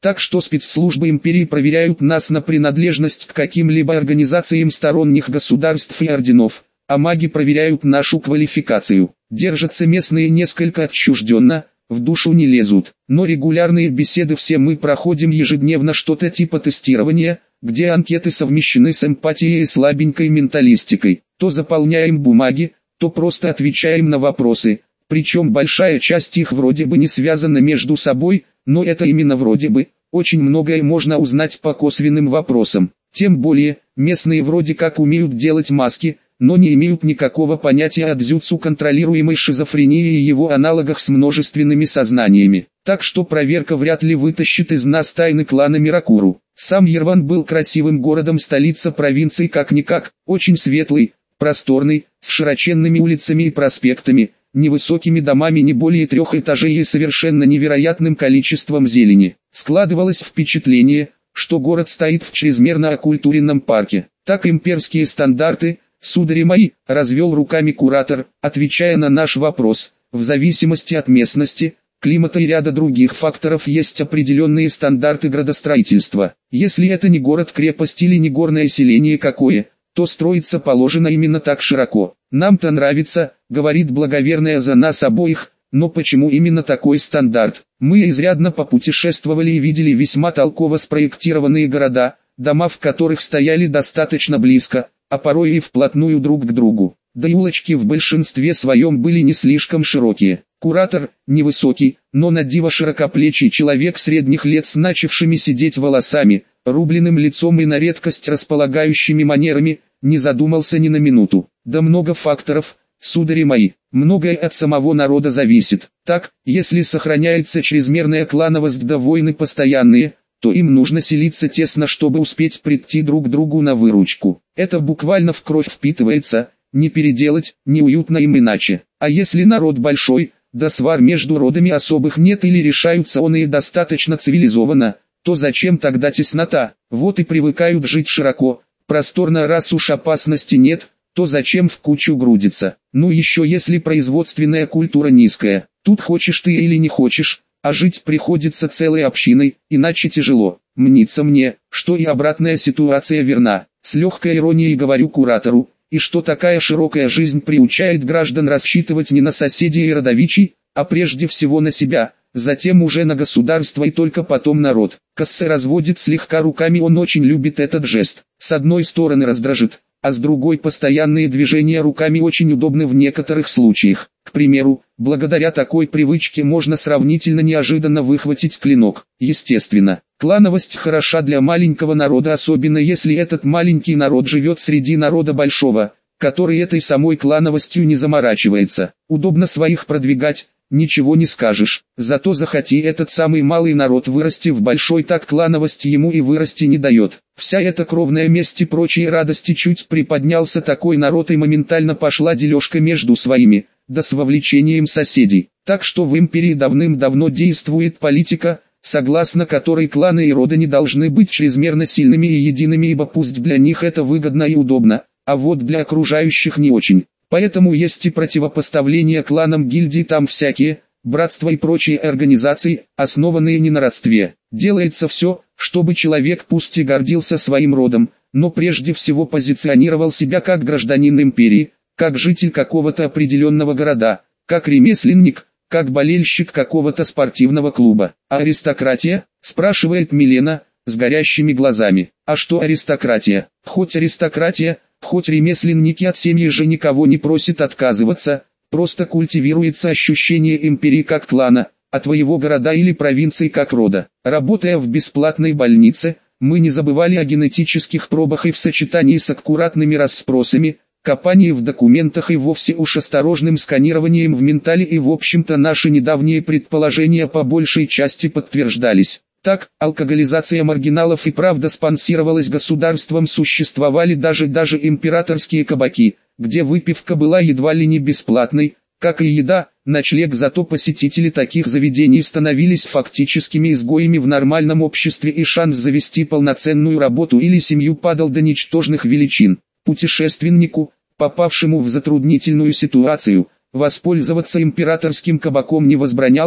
Так что спецслужбы империи проверяют нас на принадлежность к каким-либо организациям сторонних государств и орденов, а маги проверяют нашу квалификацию. Держатся местные несколько отчужденно, в душу не лезут, но регулярные беседы все мы проходим ежедневно, что-то типа тестирования, где анкеты совмещены с эмпатией и слабенькой менталистикой. То заполняем бумаги, то просто отвечаем на вопросы, причем большая часть их вроде бы не связана между собой, но это именно вроде бы. Очень многое можно узнать по косвенным вопросам. Тем более, местные вроде как умеют делать маски, но не имеют никакого понятия о дзюцу контролируемой шизофрении и его аналогах с множественными сознаниями. Так что проверка вряд ли вытащит из нас тайны клана Миракуру. Сам Ерван был красивым городом, столица провинции как-никак, очень светлый, просторный, с широченными улицами и проспектами, невысокими домами не более 3 этажей и совершенно невероятным количеством зелени. Складывалось впечатление, что город стоит в чрезмерно окультуренном парке. Так имперские стандарты, судари мои, развел руками куратор, отвечая на наш вопрос. В зависимости от местности, климата и ряда других факторов есть определенные стандарты градостроительства. Если это не город-крепость или не горное селение какое, то строиться положено именно так широко. Нам-то нравится, говорит благоверная за нас обоих, но почему именно такой стандарт? Мы изрядно попутешествовали и видели весьма толково спроектированные города, дома в которых стояли достаточно близко, а порой и вплотную друг к другу. Да и улочки в большинстве своем были не слишком широкие. Куратор, невысокий, но на диво широкоплечий человек средних лет с начавшими сидеть волосами, рубленным лицом и на редкость располагающими манерами, не задумался ни на минуту. Да много факторов, судари мои, многое от самого народа зависит. Так, если сохраняется чрезмерная клановость да войны постоянные, то им нужно селиться тесно, чтобы успеть прийти друг другу на выручку. Это буквально в кровь впитывается, не переделать, неуютно им иначе. А если народ большой, да свар между родами особых нет или решаются он и достаточно цивилизованно, то зачем тогда теснота? Вот и привыкают жить широко, просторно, раз уж опасности нет, то зачем в кучу грудиться? Ну еще если производственная культура низкая, тут хочешь ты или не хочешь, а жить приходится целой общиной, иначе тяжело. Мнится мне, что и обратная ситуация верна. С легкой иронией говорю куратору, и что такая широкая жизнь приучает граждан рассчитывать не на соседей и родовичей, а прежде всего на себя, затем уже на государство и только потом народ. Кассе разводит слегка руками, он очень любит этот жест. С одной стороны раздражит, а с другой постоянные движения руками очень удобны в некоторых случаях. К примеру, благодаря такой привычке можно сравнительно неожиданно выхватить клинок. Естественно, клановость хороша для маленького народа, особенно если этот маленький народ живет среди народа большого, который этой самой клановостью не заморачивается. Удобно своих продвигать, ничего не скажешь. Зато захоти этот самый малый народ вырасти в большой, так клановость ему и вырасти не дает. Вся эта кровная месть и прочие радости, чуть приподнялся такой народ и моментально пошла дележка между своими, да с вовлечением соседей. Так что в империи давным-давно действует политика, согласно которой кланы и роды не должны быть чрезмерно сильными и едиными, ибо пусть для них это выгодно и удобно, а вот для окружающих не очень. Поэтому есть и противопоставления кланам, гильдии там всякие, братства и прочие организации, основанные не на родстве. Делается все, чтобы человек пусть и гордился своим родом, но прежде всего позиционировал себя как гражданин империи, как житель какого-то определенного города, как ремесленник, как болельщик какого-то спортивного клуба. А аристократия? Спрашивает Милена, с горящими глазами. А что аристократия? Хоть аристократия, хоть ремесленники от семьи же никого не просит отказываться, просто культивируется ощущение империи как клана, а твоего города или провинции как рода. Работая в бесплатной больнице, мы не забывали о генетических пробах и в сочетании с аккуратными расспросами, копании в документах и вовсе уж осторожным сканированием в ментале, и в общем-то наши недавние предположения по большей части подтверждались. Так, алкоголизация маргиналов и правда спонсировалась государством, существовали даже императорские кабаки, где выпивка была едва ли не бесплатной, как и еда, ночлег, зато посетители таких заведений становились фактическими изгоями в нормальном обществе, и шанс завести полноценную работу или семью падал до ничтожных величин. Путешественнику, попавшему в затруднительную ситуацию, воспользоваться императорским кабаком не возбранялось,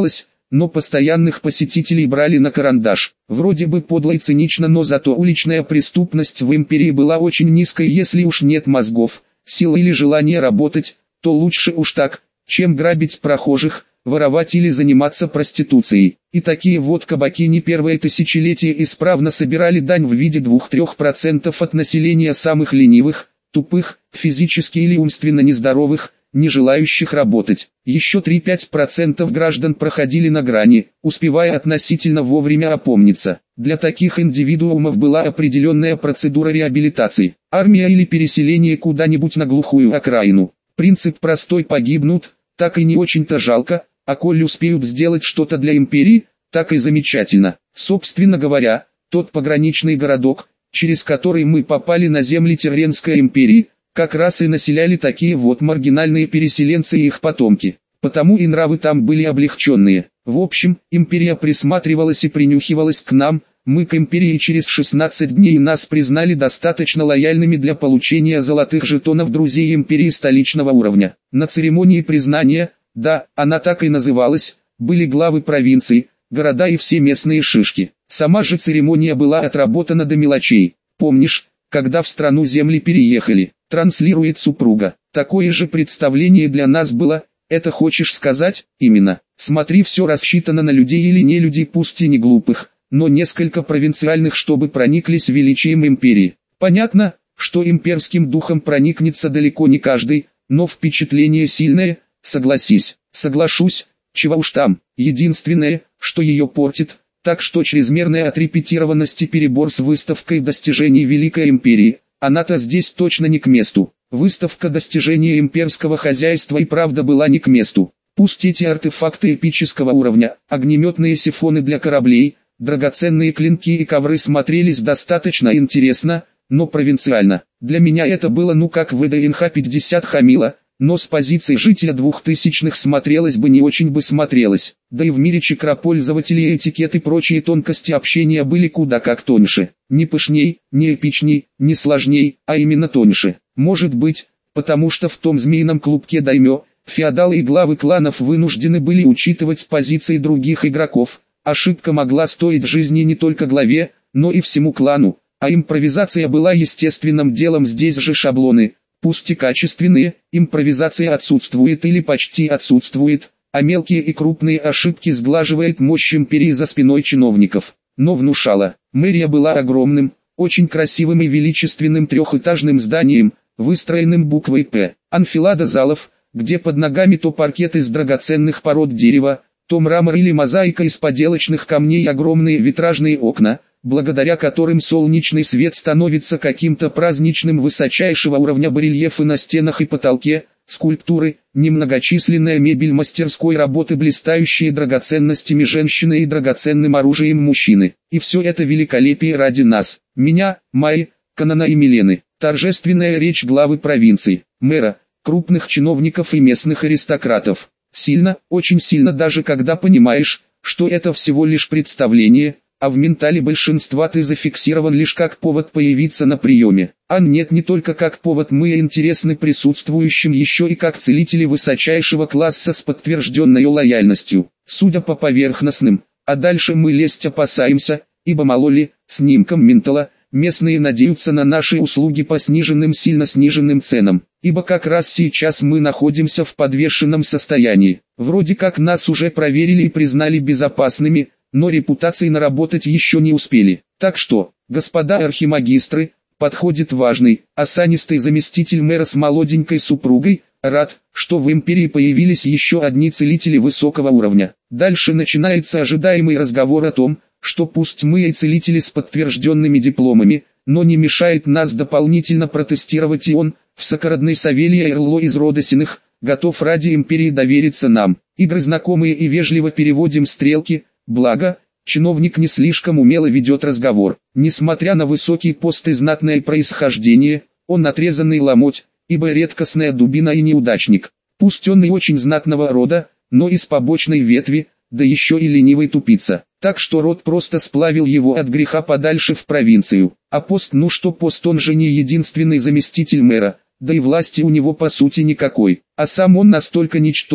но постоянных посетителей брали на карандаш. Вроде бы подло и цинично, но зато уличная преступность в империи была очень низкой. Если уж нет мозгов, силы или желания работать, то лучше уж так, чем грабить прохожих, воровать или заниматься проституцией. И такие вот кабаки не первое тысячелетие исправно собирали дань в виде 2-3% от населения самых ленивых, тупых, физически или умственно нездоровых, не желающих работать. Еще 3-5% граждан проходили на грани, успевая относительно вовремя опомниться. Для таких индивидуумов была определенная процедура реабилитации. Армия или переселение куда-нибудь на глухую окраину. Принцип простой: погибнут, так и не очень-то жалко, а коль успеют сделать что-то для империи, так и замечательно. Собственно говоря, тот пограничный городок, через который мы попали на земли Терренской империи, как раз и населяли такие вот маргинальные переселенцы и их потомки. Потому и нравы там были облегченные. В общем, империя присматривалась и принюхивалась к нам, мы к империи через 16 дней нас признали достаточно лояльными для получения золотых жетонов друзей империи столичного уровня. На церемонии признания, да, она так и называлась, были главы провинций, города и все местные шишки. Сама же церемония была отработана до мелочей. Помнишь, когда в страну земли переехали? Транслирует супруга. Такое же представление для нас было. Это хочешь сказать? Именно. Смотри, все рассчитано на людей или не людей, пусть и не глупых, но несколько провинциальных, чтобы прониклись величием империи. Понятно, что имперским духом проникнется далеко не каждый, но впечатление сильное, согласись. Соглашусь, чего уж там. Единственное, что ее портит, так что чрезмерная отрепетированность и перебор с выставкой достижений Великой Империи. Она-то здесь точно не к месту. Выставка достижений имперского хозяйства и правда была не к месту. Пусть эти артефакты эпического уровня, огнеметные сифоны для кораблей, драгоценные клинки и ковры смотрелись достаточно интересно, но провинциально. Для меня это было как ВДНХ 50 хамило, но с позиции жителя 2000-х смотрелось бы не очень бы смотрелось. Да и в мире чекропользователей этикет и прочие тонкости общения были куда как тоньше. Не пышней, не эпичней, не сложней, а именно тоньше. Может быть, потому что в том змеином клубке даймё, феодалы и главы кланов вынуждены были учитывать позиции других игроков. Ошибка могла стоить жизни не только главе, но и всему клану, а импровизация была естественным делом. Здесь же шаблоны, пусть и качественные, импровизация отсутствует или почти отсутствует, а мелкие и крупные ошибки сглаживает мощь империи за спиной чиновников. Но внушала. Мэрия была огромным, очень красивым и величественным трехэтажным зданием, выстроенным буквой «П». Анфилада залов, где под ногами то паркет из драгоценных пород дерева, то мрамор или мозаика из поделочных камней, огромные витражные окна, благодаря которым солнечный свет становится каким-то праздничным, высочайшего уровня барельефы на стенах и потолке, скульптуры, немногочисленная мебель мастерской работы, блистающие драгоценностями женщины и драгоценным оружием мужчины. И все это великолепие ради нас, меня, Майи, Канана и Милены. Торжественная речь главы провинции, мэра, крупных чиновников и местных аристократов. Сильно, очень сильно, даже когда понимаешь, что это всего лишь представление, а в ментале большинства ты зафиксирован лишь как повод появиться на приеме. А нет, не только как повод, мы интересны присутствующим еще и как целители высочайшего класса с подтвержденной лояльностью. Судя по поверхностным, а дальше мы лезть опасаемся, ибо мало ли, снимкам ментала, местные надеются на наши услуги по сильно сниженным ценам, ибо как раз сейчас мы находимся в подвешенном состоянии. Вроде как нас уже проверили и признали безопасными, но репутацией наработать еще не успели. Так что, господа архимагистры, подходит важный, осанистый заместитель мэра с молоденькой супругой, рад, что в империи появились еще одни целители высокого уровня. Дальше начинается ожидаемый разговор о том, что пусть мы и целители с подтвержденными дипломами, но не мешает нас дополнительно протестировать, и он, всокородный Савелий Эрло из рода Синых, готов ради империи довериться нам. Игры знакомые и вежливо переводим стрелки, благо, чиновник не слишком умело ведет разговор. Несмотря на высокий пост и знатное происхождение, он отрезанный ломоть, ибо редкостная дубина и неудачник. Пусть он и очень знатного рода, но из побочной ветви, да еще и ленивый тупица. Так что род просто сплавил его от греха подальше в провинцию. А пост, ну что пост, он же не единственный заместитель мэра, да и власти у него по сути никакой. А сам он настолько ничтожен,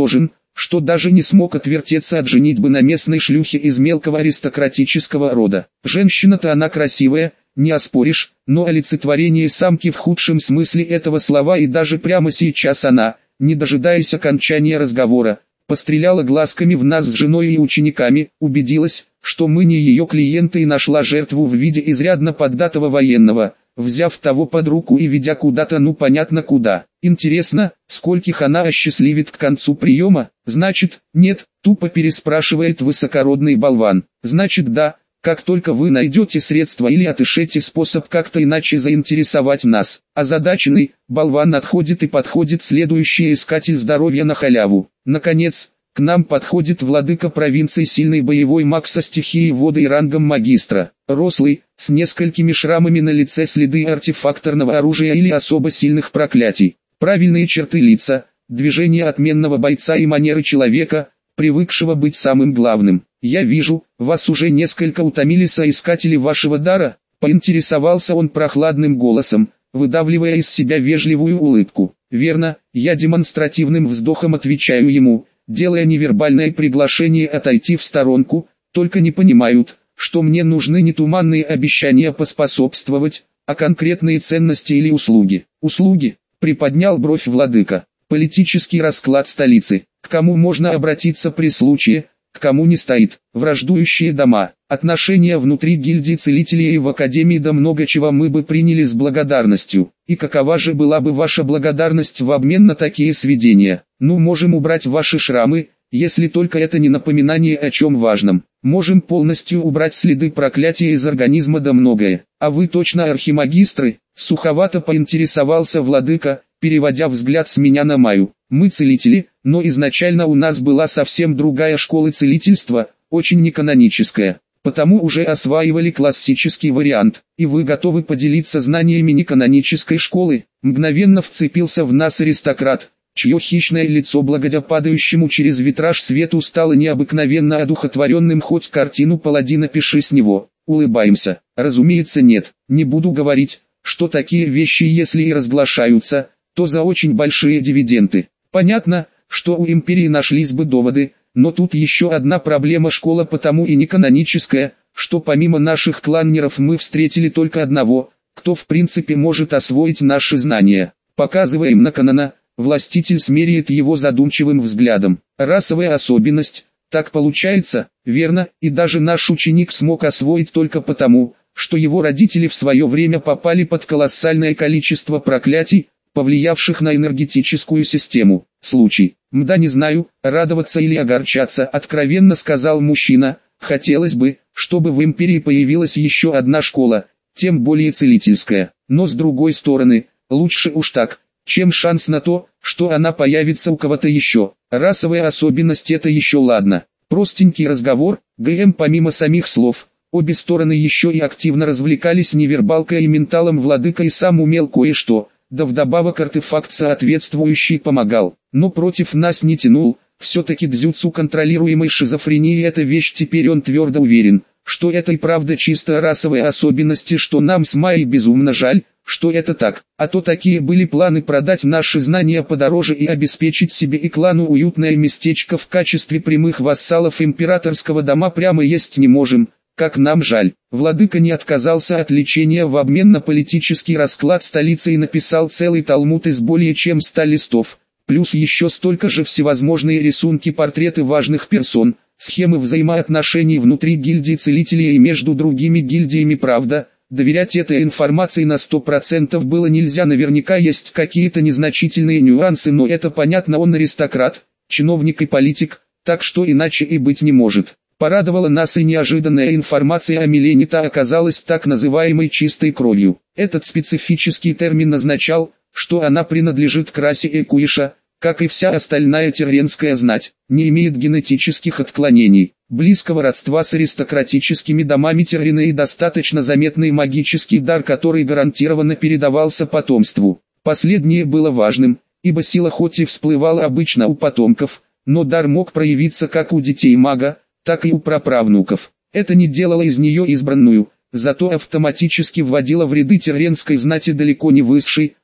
что даже не смог отвертеться от женитьбы на местной шлюхе из мелкого аристократического рода. Женщина-то она красивая, не оспоришь, но олицетворение самки в худшем смысле этого слова, и даже прямо сейчас она, не дожидаясь окончания разговора, постреляла глазками в нас с женой и учениками, убедилась, что мы не ее клиенты, и нашла жертву в виде изрядно поддатого военного, взяв того под руку и ведя куда-то, ну понятно куда. Интересно, скольких она осчастливит к концу приема? Значит, нет, тупо переспрашивает высокородный болван. Значит да, как только вы найдете средства или отыщете способ как-то иначе заинтересовать нас. Озадаченный, болван отходит, и подходит следующий искатель здоровья на халяву. Наконец, к нам подходит владыка провинции, сильный боевой маг со стихией воды и рангом магистра. Рослый, с несколькими шрамами на лице, следы артефакторного оружия или особо сильных проклятий. Правильные черты лица, движения отменного бойца и манеры человека, привыкшего быть самым главным. «Я вижу, вас уже несколько утомили соискатели вашего дара», — поинтересовался он прохладным голосом, выдавливая из себя вежливую улыбку. «Верно», — я демонстративным вздохом отвечаю ему, делая невербальное приглашение отойти в сторонку. «Только не понимают, что мне нужны не туманные обещания поспособствовать, а конкретные ценности или услуги». «Услуги?» — приподнял бровь владыка. «Политический расклад столицы. К кому можно обратиться при случае, к кому не стоит. Враждующие дома, отношения внутри гильдии целителей и в академии, да много чего мы бы приняли с благодарностью. И какова же была бы ваша благодарность в обмен на такие сведения? Ну, можем убрать ваши шрамы, если только это не напоминание о чем важном. Можем полностью убрать следы проклятия из организма, да многое. А вы точно архимагистры?» — суховато поинтересовался владыка, переводя взгляд с меня на Майю. «Мы целители, но изначально у нас была совсем другая школа целительства, очень неканоническая. Потому уже осваивали классический вариант. И вы готовы поделиться знаниями неканонической школы?» Мгновенно вцепился в нас аристократ, чье хищное лицо благодаря падающему через витраж свету стало необыкновенно одухотворенным. «Хоть картину паладина пиши с него». Улыбаемся. «Разумеется нет, не буду говорить, что такие вещи, если и разглашаются, то за очень большие дивиденды. Понятно, что у империи нашлись бы доводы, но тут еще одна проблема: школа потому и неканоническая, что помимо наших кланнеров мы встретили только одного, кто в принципе может освоить наши знания. Показываем на канона». Властитель смеряет его задумчивым взглядом. «Расовая особенность, так получается?» «Верно, и даже наш ученик смог освоить только потому, что его родители в свое время попали под колоссальное количество проклятий, повлиявших на энергетическую систему. Случай. Мда, не знаю, радоваться или огорчаться», — откровенно сказал мужчина. «Хотелось бы, чтобы в империи появилась еще одна школа, тем более целительская. Но с другой стороны, лучше уж так, чем шанс на то, что она появится у кого-то еще. Расовая особенность — это еще ладно. Простенький разговор, ГМ». Помимо самих слов, обе стороны еще и активно развлекались невербалкой и менталом. Владыка и сам умел кое-что, да вдобавок артефакт соответствующий помогал. Но против нас не тянул. Все-таки дзюцу контролируемой шизофрении — это вещь. Теперь он твердо уверен, что это и правда чисто расовая особенность, и что нам с Майей безумно жаль, что это так. А то такие были планы продать наши знания подороже и обеспечить себе и клану уютное местечко в качестве прямых вассалов императорского дома. Прямо есть не можем, как нам жаль. Владыка не отказался от лечения в обмен на политический расклад столицы и написал целый талмуд из более чем 100 листов, плюс еще столько же всевозможные рисунки, портреты важных персон, схемы взаимоотношений внутри гильдии целителей и между другими гильдиями. Правда, доверять этой информации на 100% было нельзя, наверняка есть какие-то незначительные нюансы, но это понятно, он аристократ, чиновник и политик, так что иначе и быть не может. Порадовала нас и неожиданная информация о Милене. Та оказалась так называемой чистой кровью. Этот специфический термин означал, что она принадлежит к расе Экуиша, как и вся остальная терренская знать, не имеет генетических отклонений, близкого родства с аристократическими домами Террена и достаточно заметный магический дар, который гарантированно передавался потомству. Последнее было важным, ибо сила хоть и всплывала обычно у потомков, но дар мог проявиться как у детей мага, так и у праправнуков. Это не делало из нее избранную, зато автоматически вводило в ряды терренской знати далеко не высшей,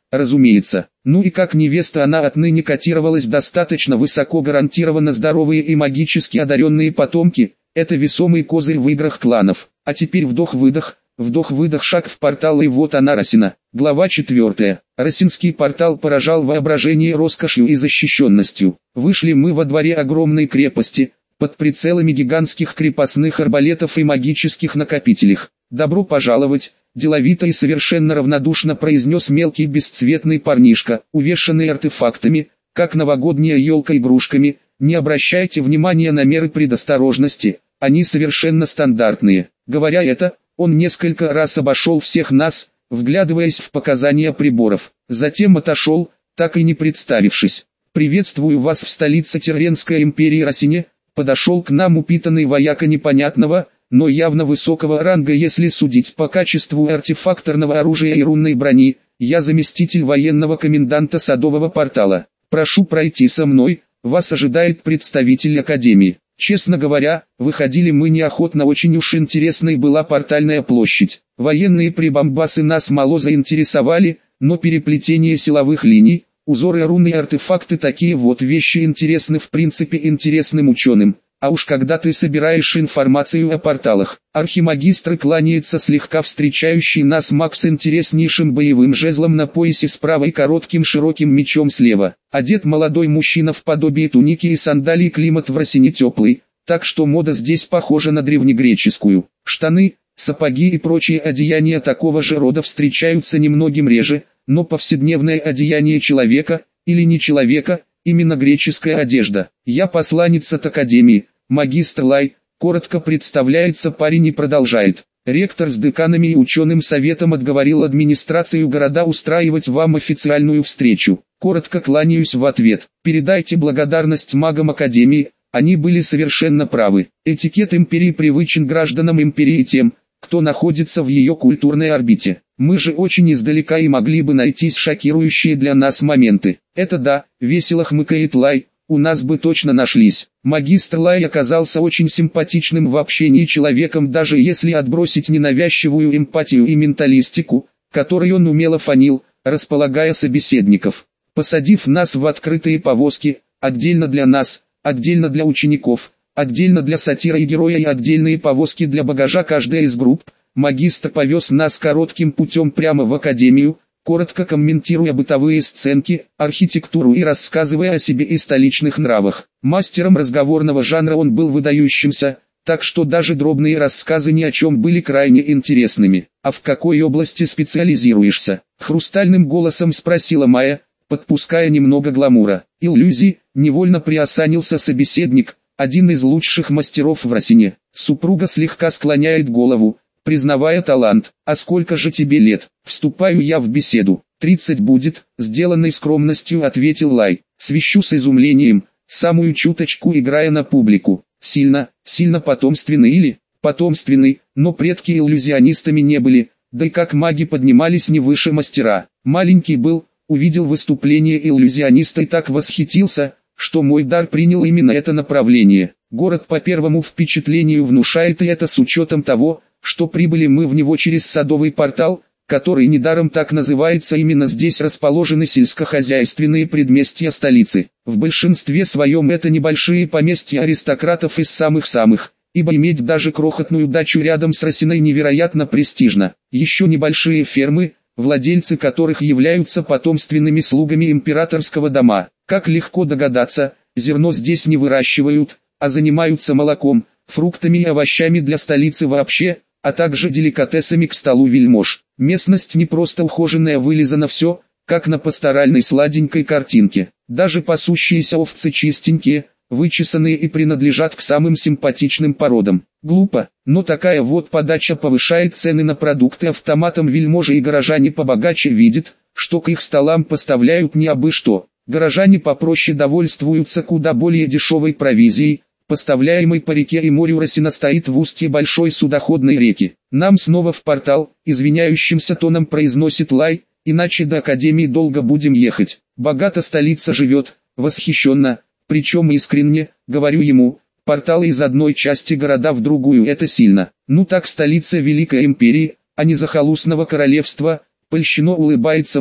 разумеется. Ну и как невеста она отныне котировалась достаточно высоко, гарантированно здоровые и магически одаренные потомки, это весомый козырь в играх кланов. А теперь вдох-выдох, вдох-выдох, шаг в портал, и вот она, Росина. Глава 4. Росинский портал поражал воображение роскошью и защищенностью. Вышли мы во дворе огромной крепости, под прицелами гигантских крепостных арбалетов и магических накопителей. «Добро пожаловать!» – деловито и совершенно равнодушно произнес мелкий бесцветный парнишка, увешанный артефактами, как новогодняя елка, игрушками. «Не обращайте внимания на меры предосторожности, они совершенно стандартные». Говоря это, он несколько раз обошел всех нас, вглядываясь в показания приборов. Затем отошел, так и не представившись. «Приветствую вас в столице Терренской империи Росине», подошел к нам упитанный вояка непонятного, но явно высокого ранга, если судить по качеству артефакторного оружия и рунной брони. «Я заместитель военного коменданта Садового портала. Прошу пройти со мной, вас ожидает представитель Академии». Честно говоря, выходили мы неохотно, очень уж интересной была портальная площадь. Военные прибамбасы нас мало заинтересовали, но переплетение силовых линий, узоры, руны и артефакты, такие вот вещи интересны, в принципе интересным ученым. А уж когда ты собираешь информацию о порталах, архимагистр кланяется слегка встречающий нас маг с интереснейшим боевым жезлом на поясе справа и коротким широким мечом слева. Одет молодой мужчина в подобие туники и сандалий, климат в Росине теплый, так что мода здесь похожа на древнегреческую. Штаны, сапоги и прочие одеяния такого же рода встречаются немногим реже, но повседневное одеяние человека, или не человека, именно греческая одежда. «Я посланец от Академии, магистр Лай», коротко представляется парень и продолжает. «Ректор с деканами и ученым советом отговорил администрацию города устраивать вам официальную встречу. Коротко кланяюсь в ответ. Передайте благодарность магам Академии, они были совершенно правы. Этикет империи привычен гражданам империи и тем, кто находится в ее культурной орбите. Мы же очень издалека и могли бы найтись шокирующие для нас моменты. Это да», весело хмыкает Лай, «у нас бы точно нашлись». Магистр Лай оказался очень симпатичным в общении человеком, даже если отбросить ненавязчивую эмпатию и менталистику, которой он умело фанил, располагая собеседников. Посадив нас в открытые повозки, отдельно для нас, отдельно для учеников, отдельно для сатира и героя и отдельные повозки для багажа каждая из групп, магистр повез нас коротким путем прямо в Академию, коротко комментируя бытовые сценки, архитектуру и рассказывая о себе и столичных нравах. Мастером разговорного жанра он был выдающимся, так что даже дробные рассказы ни о чем были крайне интересными. «А в какой области специализируешься?» — хрустальным голосом спросила Майя, подпуская немного гламура. «Иллюзий», — невольно приосанился собеседник, «один из лучших мастеров в Росине». Супруга слегка склоняет голову, признавая талант. «А сколько же тебе лет?» Вступаю я в беседу. 30 будет, сделанной скромностью ответил Лай. Свищу с изумлением, самую чуточку играя на публику. Сильно потомственный или потомственный, но предки иллюзионистами не были, да и как маги поднимались не выше мастера. Маленький был, увидел выступление иллюзиониста и так восхитился, что мой дар принял именно это направление. Город по первому впечатлению внушает, и это с учетом того, что прибыли мы в него через Садовый портал, который недаром так называется, именно здесь расположены сельскохозяйственные предместья столицы. В большинстве своем это небольшие поместья аристократов из самых-самых, ибо иметь даже крохотную дачу рядом с Росиной невероятно престижно. Еще небольшие фермы, владельцы которых являются потомственными слугами императорского дома. Как легко догадаться, зерно здесь не выращивают, а занимаются молоком, фруктами и овощами для столицы вообще, а также деликатесами к столу вельмож. Местность не просто ухоженная, вылизана все, как на пасторальной сладенькой картинке. Даже пасущиеся овцы чистенькие, вычесанные и принадлежат к самым симпатичным породам. Глупо, но такая вот подача повышает цены на продукты автоматом. Вельможи и горожане побогаче видят, что к их столам поставляют не абы что. Горожане попроще довольствуются куда более дешевой провизией, поставляемой по реке и морю. Росина стоит в устье большой судоходной реки. «Нам снова в портал», — извиняющимся тоном произносит Лай, «иначе до Академии долго будем ехать. Богато столица живет», восхищенно, причем искренне, говорю ему, «порталы из одной части города в другую — это сильно. Ну так столица Великой Империи, а не захолустного королевства», польщено улыбается маг,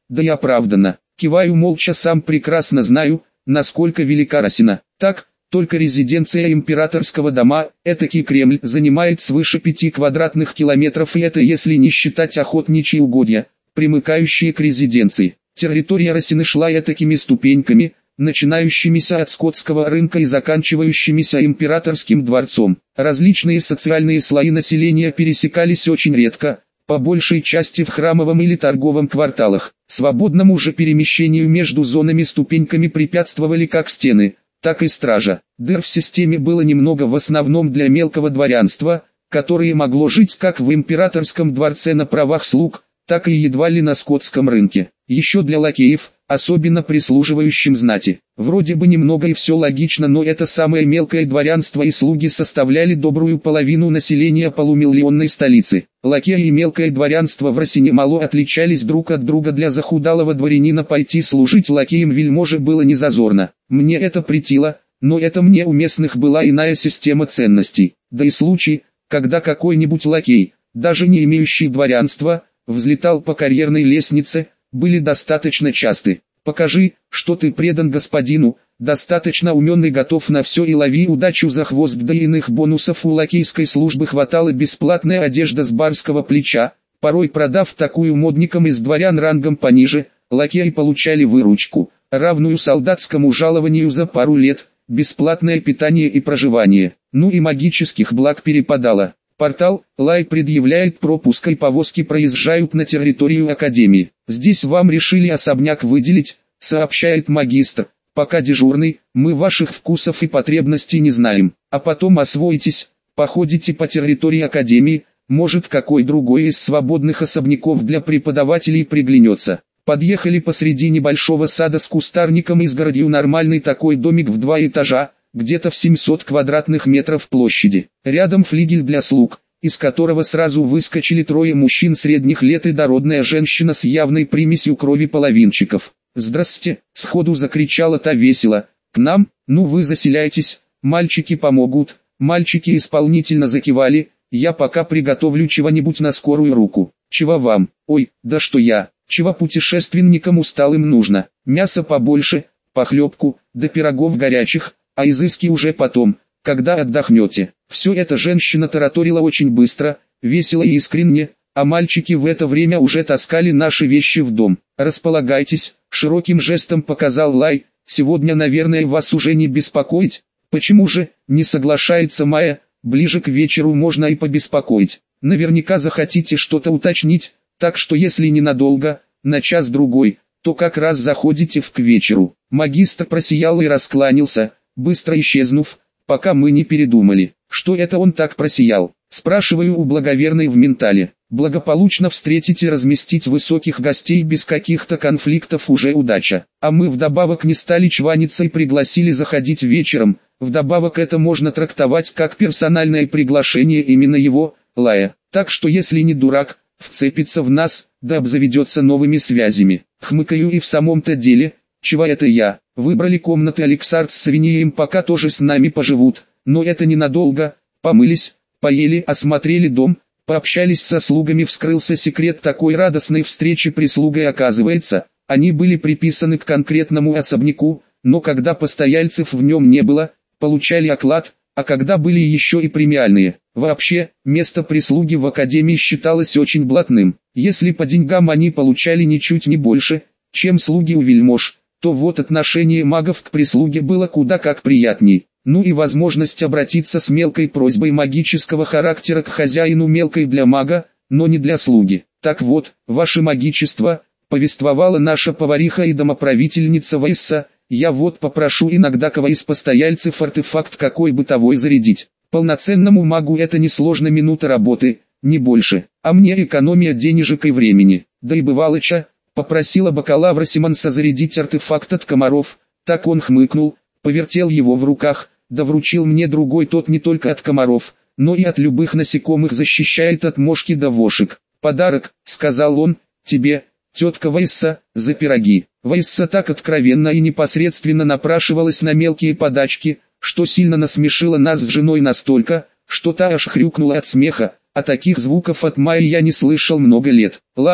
да и оправданно. Киваю молча, сам прекрасно знаю, насколько велика Расина. Так, только резиденция императорского дома, этакий Кремль, занимает свыше 5 квадратных километров, и это если не считать охотничьи угодья, примыкающие к резиденции. Территория Расины шла этакими ступеньками, начинающимися от скотского рынка и заканчивающимися императорским дворцом. Различные социальные слои населения пересекались очень редко, по большей части в храмовом или торговом кварталах. Свободному же перемещению между зонами-ступеньками препятствовали как стены, так и стража. Дыр в системе было немного, в основном для мелкого дворянства, которое могло жить как в императорском дворце на правах слуг, так и едва ли на скотском рынке. Еще для лакеев, особенно прислуживающим знати. Вроде бы немного и все логично, но это самое мелкое дворянство и слуги составляли добрую половину населения полумиллионной столицы. Лакеи и мелкое дворянство в Расине мало отличались друг от друга. Для захудалого дворянина пойти служить лакеем вельможи было незазорно. Мне это претило, но это мне у местных была иная система ценностей. Да и случаи, когда какой-нибудь лакей, даже не имеющий дворянства, взлетал по карьерной лестнице, были достаточно часты. Покажи, что ты предан господину, достаточно умен и готов на все, и лови удачу за хвост. Да и иных бонусов у лакейской службы хватало: бесплатная одежда с барского плеча, порой продав такую модникам из дворян рангом пониже, лакеи получали выручку, равную солдатскому жалованию за пару лет, бесплатное питание и проживание, ну и магических благ перепадало. Портал Лай предъявляет пропуск, и повозки проезжают на территорию Академии. Здесь вам решили особняк выделить, сообщает магистр. Пока дежурный, мы ваших вкусов и потребностей не знаем. А потом освоитесь, походите по территории Академии, может какой другой из свободных особняков для преподавателей приглянется. Подъехали посреди небольшого сада с кустарником и изгородью. Нормальный такой домик в 2 этажа, где-то в 700 квадратных метров площади. Рядом флигель для слуг, из которого сразу выскочили 3 мужчин средних лет и дородная женщина с явной примесью крови половинчиков. «Здрасте!» — сходу закричала та весело. «К нам? Ну вы заселяйтесь, мальчики помогут». Мальчики исполнительно закивали. «Я пока приготовлю чего-нибудь на скорую руку». «Чего вам?» «Ой, да что я, чего путешественникам усталым нужно? Мясо побольше, похлебку, да пирогов горячих, а изыски уже потом, когда отдохнете». Все это женщина тараторила очень быстро, весело и искренне, а мальчики в это время уже таскали наши вещи в дом. «Располагайтесь», — широким жестом показал Лай. «Сегодня, наверное, вас уже не беспокоить». «Почему же?» — не соглашается Майя. «Ближе к вечеру можно и побеспокоить. Наверняка захотите что-то уточнить, так что если ненадолго, на час-другой, то как раз заходите к вечеру». Магистр просиял и раскланялся, быстро исчезнув, пока мы не передумали, что это он так просиял. Спрашиваю у благоверной в ментале. Благополучно встретить и разместить высоких гостей без каких-то конфликтов уже удача. А мы вдобавок не стали чваниться и пригласили заходить вечером. Вдобавок это можно трактовать как персональное приглашение именно его, Лая. Так что если не дурак, вцепится в нас, да обзаведется новыми связями. Хмыкаю: и в самом-то деле, чего это я? Выбрали комнаты Алексард с Савинием, пока тоже с нами поживут, но это ненадолго. Помылись, поели, осмотрели дом, пообщались со слугами. Вскрылся секрет такой радостной встречи прислугой. Оказывается, они были приписаны к конкретному особняку, но когда постояльцев в нем не было, получали оклад, а когда были еще и премиальные. Вообще, место прислуги в Академии считалось очень блатным. Если по деньгам они получали ничуть не больше, чем слуги у вельмож, то вот отношение магов к прислуге было куда как приятней. Ну и возможность обратиться с мелкой просьбой магического характера к хозяину, мелкой для мага, но не для слуги. «Так вот, ваше магичество», — повествовала наша повариха и домоправительница Вайсса, «я вот попрошу иногда кого из постояльцев артефакт какой бытовой зарядить. Полноценному магу это несложно, минута работы, не больше, а мне экономия денежек и времени». Да и бывалыча, попросила бакалавра Симонса зарядить артефакт от комаров. Так он хмыкнул, повертел его в руках, да вручил мне другой. Тот не только от комаров, но и от любых насекомых защищает, от мошки до вошек. «Подарок», — сказал он, — «тебе, тетка Вайсса, за пироги». Вайсса так откровенно и непосредственно напрашивалась на мелкие подачки, что сильно насмешила нас с женой настолько, что та аж хрюкнула от смеха. А таких звуков от Майи я не слышал много лет. «Ладно,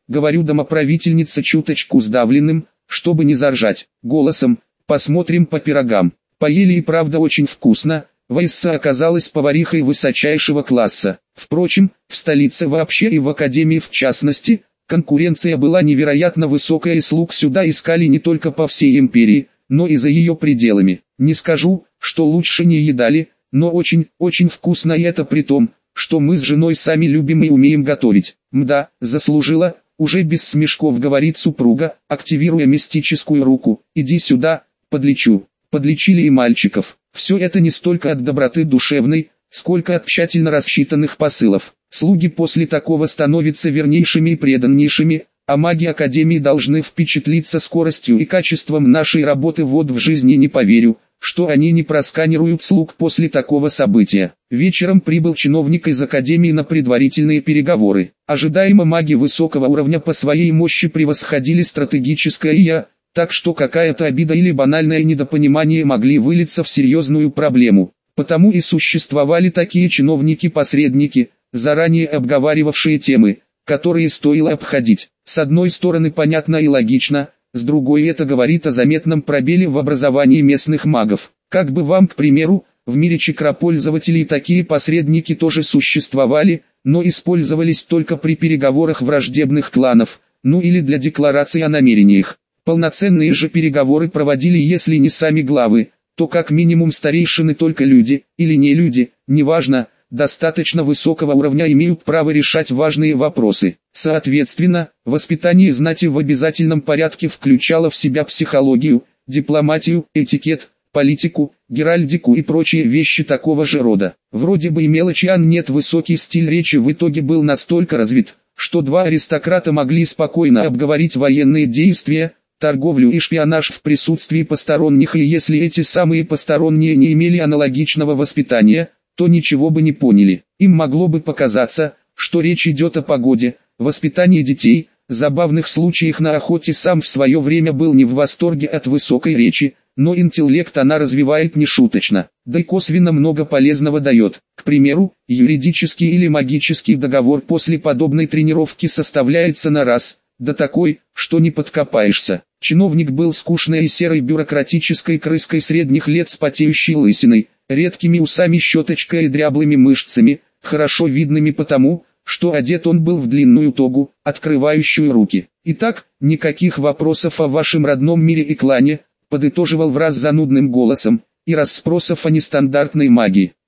говорю домоправительница чуточку сдавленным, чтобы не заржать, голосом, посмотрим по пирогам. Поели и правда очень вкусно, Ваисса оказалась поварихой высочайшего класса. Впрочем, в столице вообще и в академии в частности, конкуренция была невероятно высокая и слуг сюда искали не только по всей империи, но и за ее пределами. Не скажу, что лучше не едали, но очень вкусно, и это при том, что мы с женой сами любим и умеем готовить. Мда, заслужила, уже без смешков говорит супруга, активируя мистическую руку. Иди сюда, подлечу. Подлечили и мальчиков. Все это не столько от доброты душевной, сколько от тщательно рассчитанных посылов. Слуги после такого становятся вернейшими и преданнейшими, а маги Академии должны впечатлиться скоростью и качеством нашей работы. Вот в жизни не поверю, что они не просканируют слуг после такого события. Вечером прибыл чиновник из Академии на предварительные переговоры. Ожидаемо маги высокого уровня по своей мощи превосходили стратегическое ИА, так что какая-то обида или банальное недопонимание могли вылиться в серьезную проблему. Потому и существовали такие чиновники-посредники, заранее обговаривавшие темы, которые стоило обходить. С одной стороны понятно и логично, с другой это говорит о заметном пробеле в образовании местных магов. Как бы вам, к примеру, в мире чакропользователей такие посредники тоже существовали, но использовались только при переговорах враждебных кланов, ну или для декларации о намерениях. Полноценные же переговоры проводили если не сами главы, то как минимум старейшины. Только люди, или не люди, неважно, достаточно высокого уровня имеют право решать важные вопросы. Соответственно, воспитание знати в обязательном порядке включало в себя психологию, дипломатию, этикет, политику, геральдику и прочие вещи такого же рода. Вроде бы и мелочи, а нет, высокий стиль речи в итоге был настолько развит, что два аристократа могли спокойно обговорить военные действия, торговлю и шпионаж в присутствии посторонних, и если эти самые посторонние не имели аналогичного воспитания, то ничего бы не поняли. Им могло бы показаться, что речь идет о погоде, воспитании детей, забавных случаях на охоте. Сам в свое время был не в восторге от высокой речи, но интеллект она развивает нешуточно, да и косвенно много полезного дает. К примеру, юридический или магический договор после подобной тренировки составляется на раз, да такой, что не подкопаешься. Чиновник был скучной и серой бюрократической крыской средних лет с потеющей лысиной, редкими усами, щеточкой и дряблыми мышцами, хорошо видными потому, что одет он был в длинную тогу, открывающую руки. «Итак, никаких вопросов о вашем родном мире и клане», подытоживал враз занудным голосом, «и расспросов о нестандартной магии.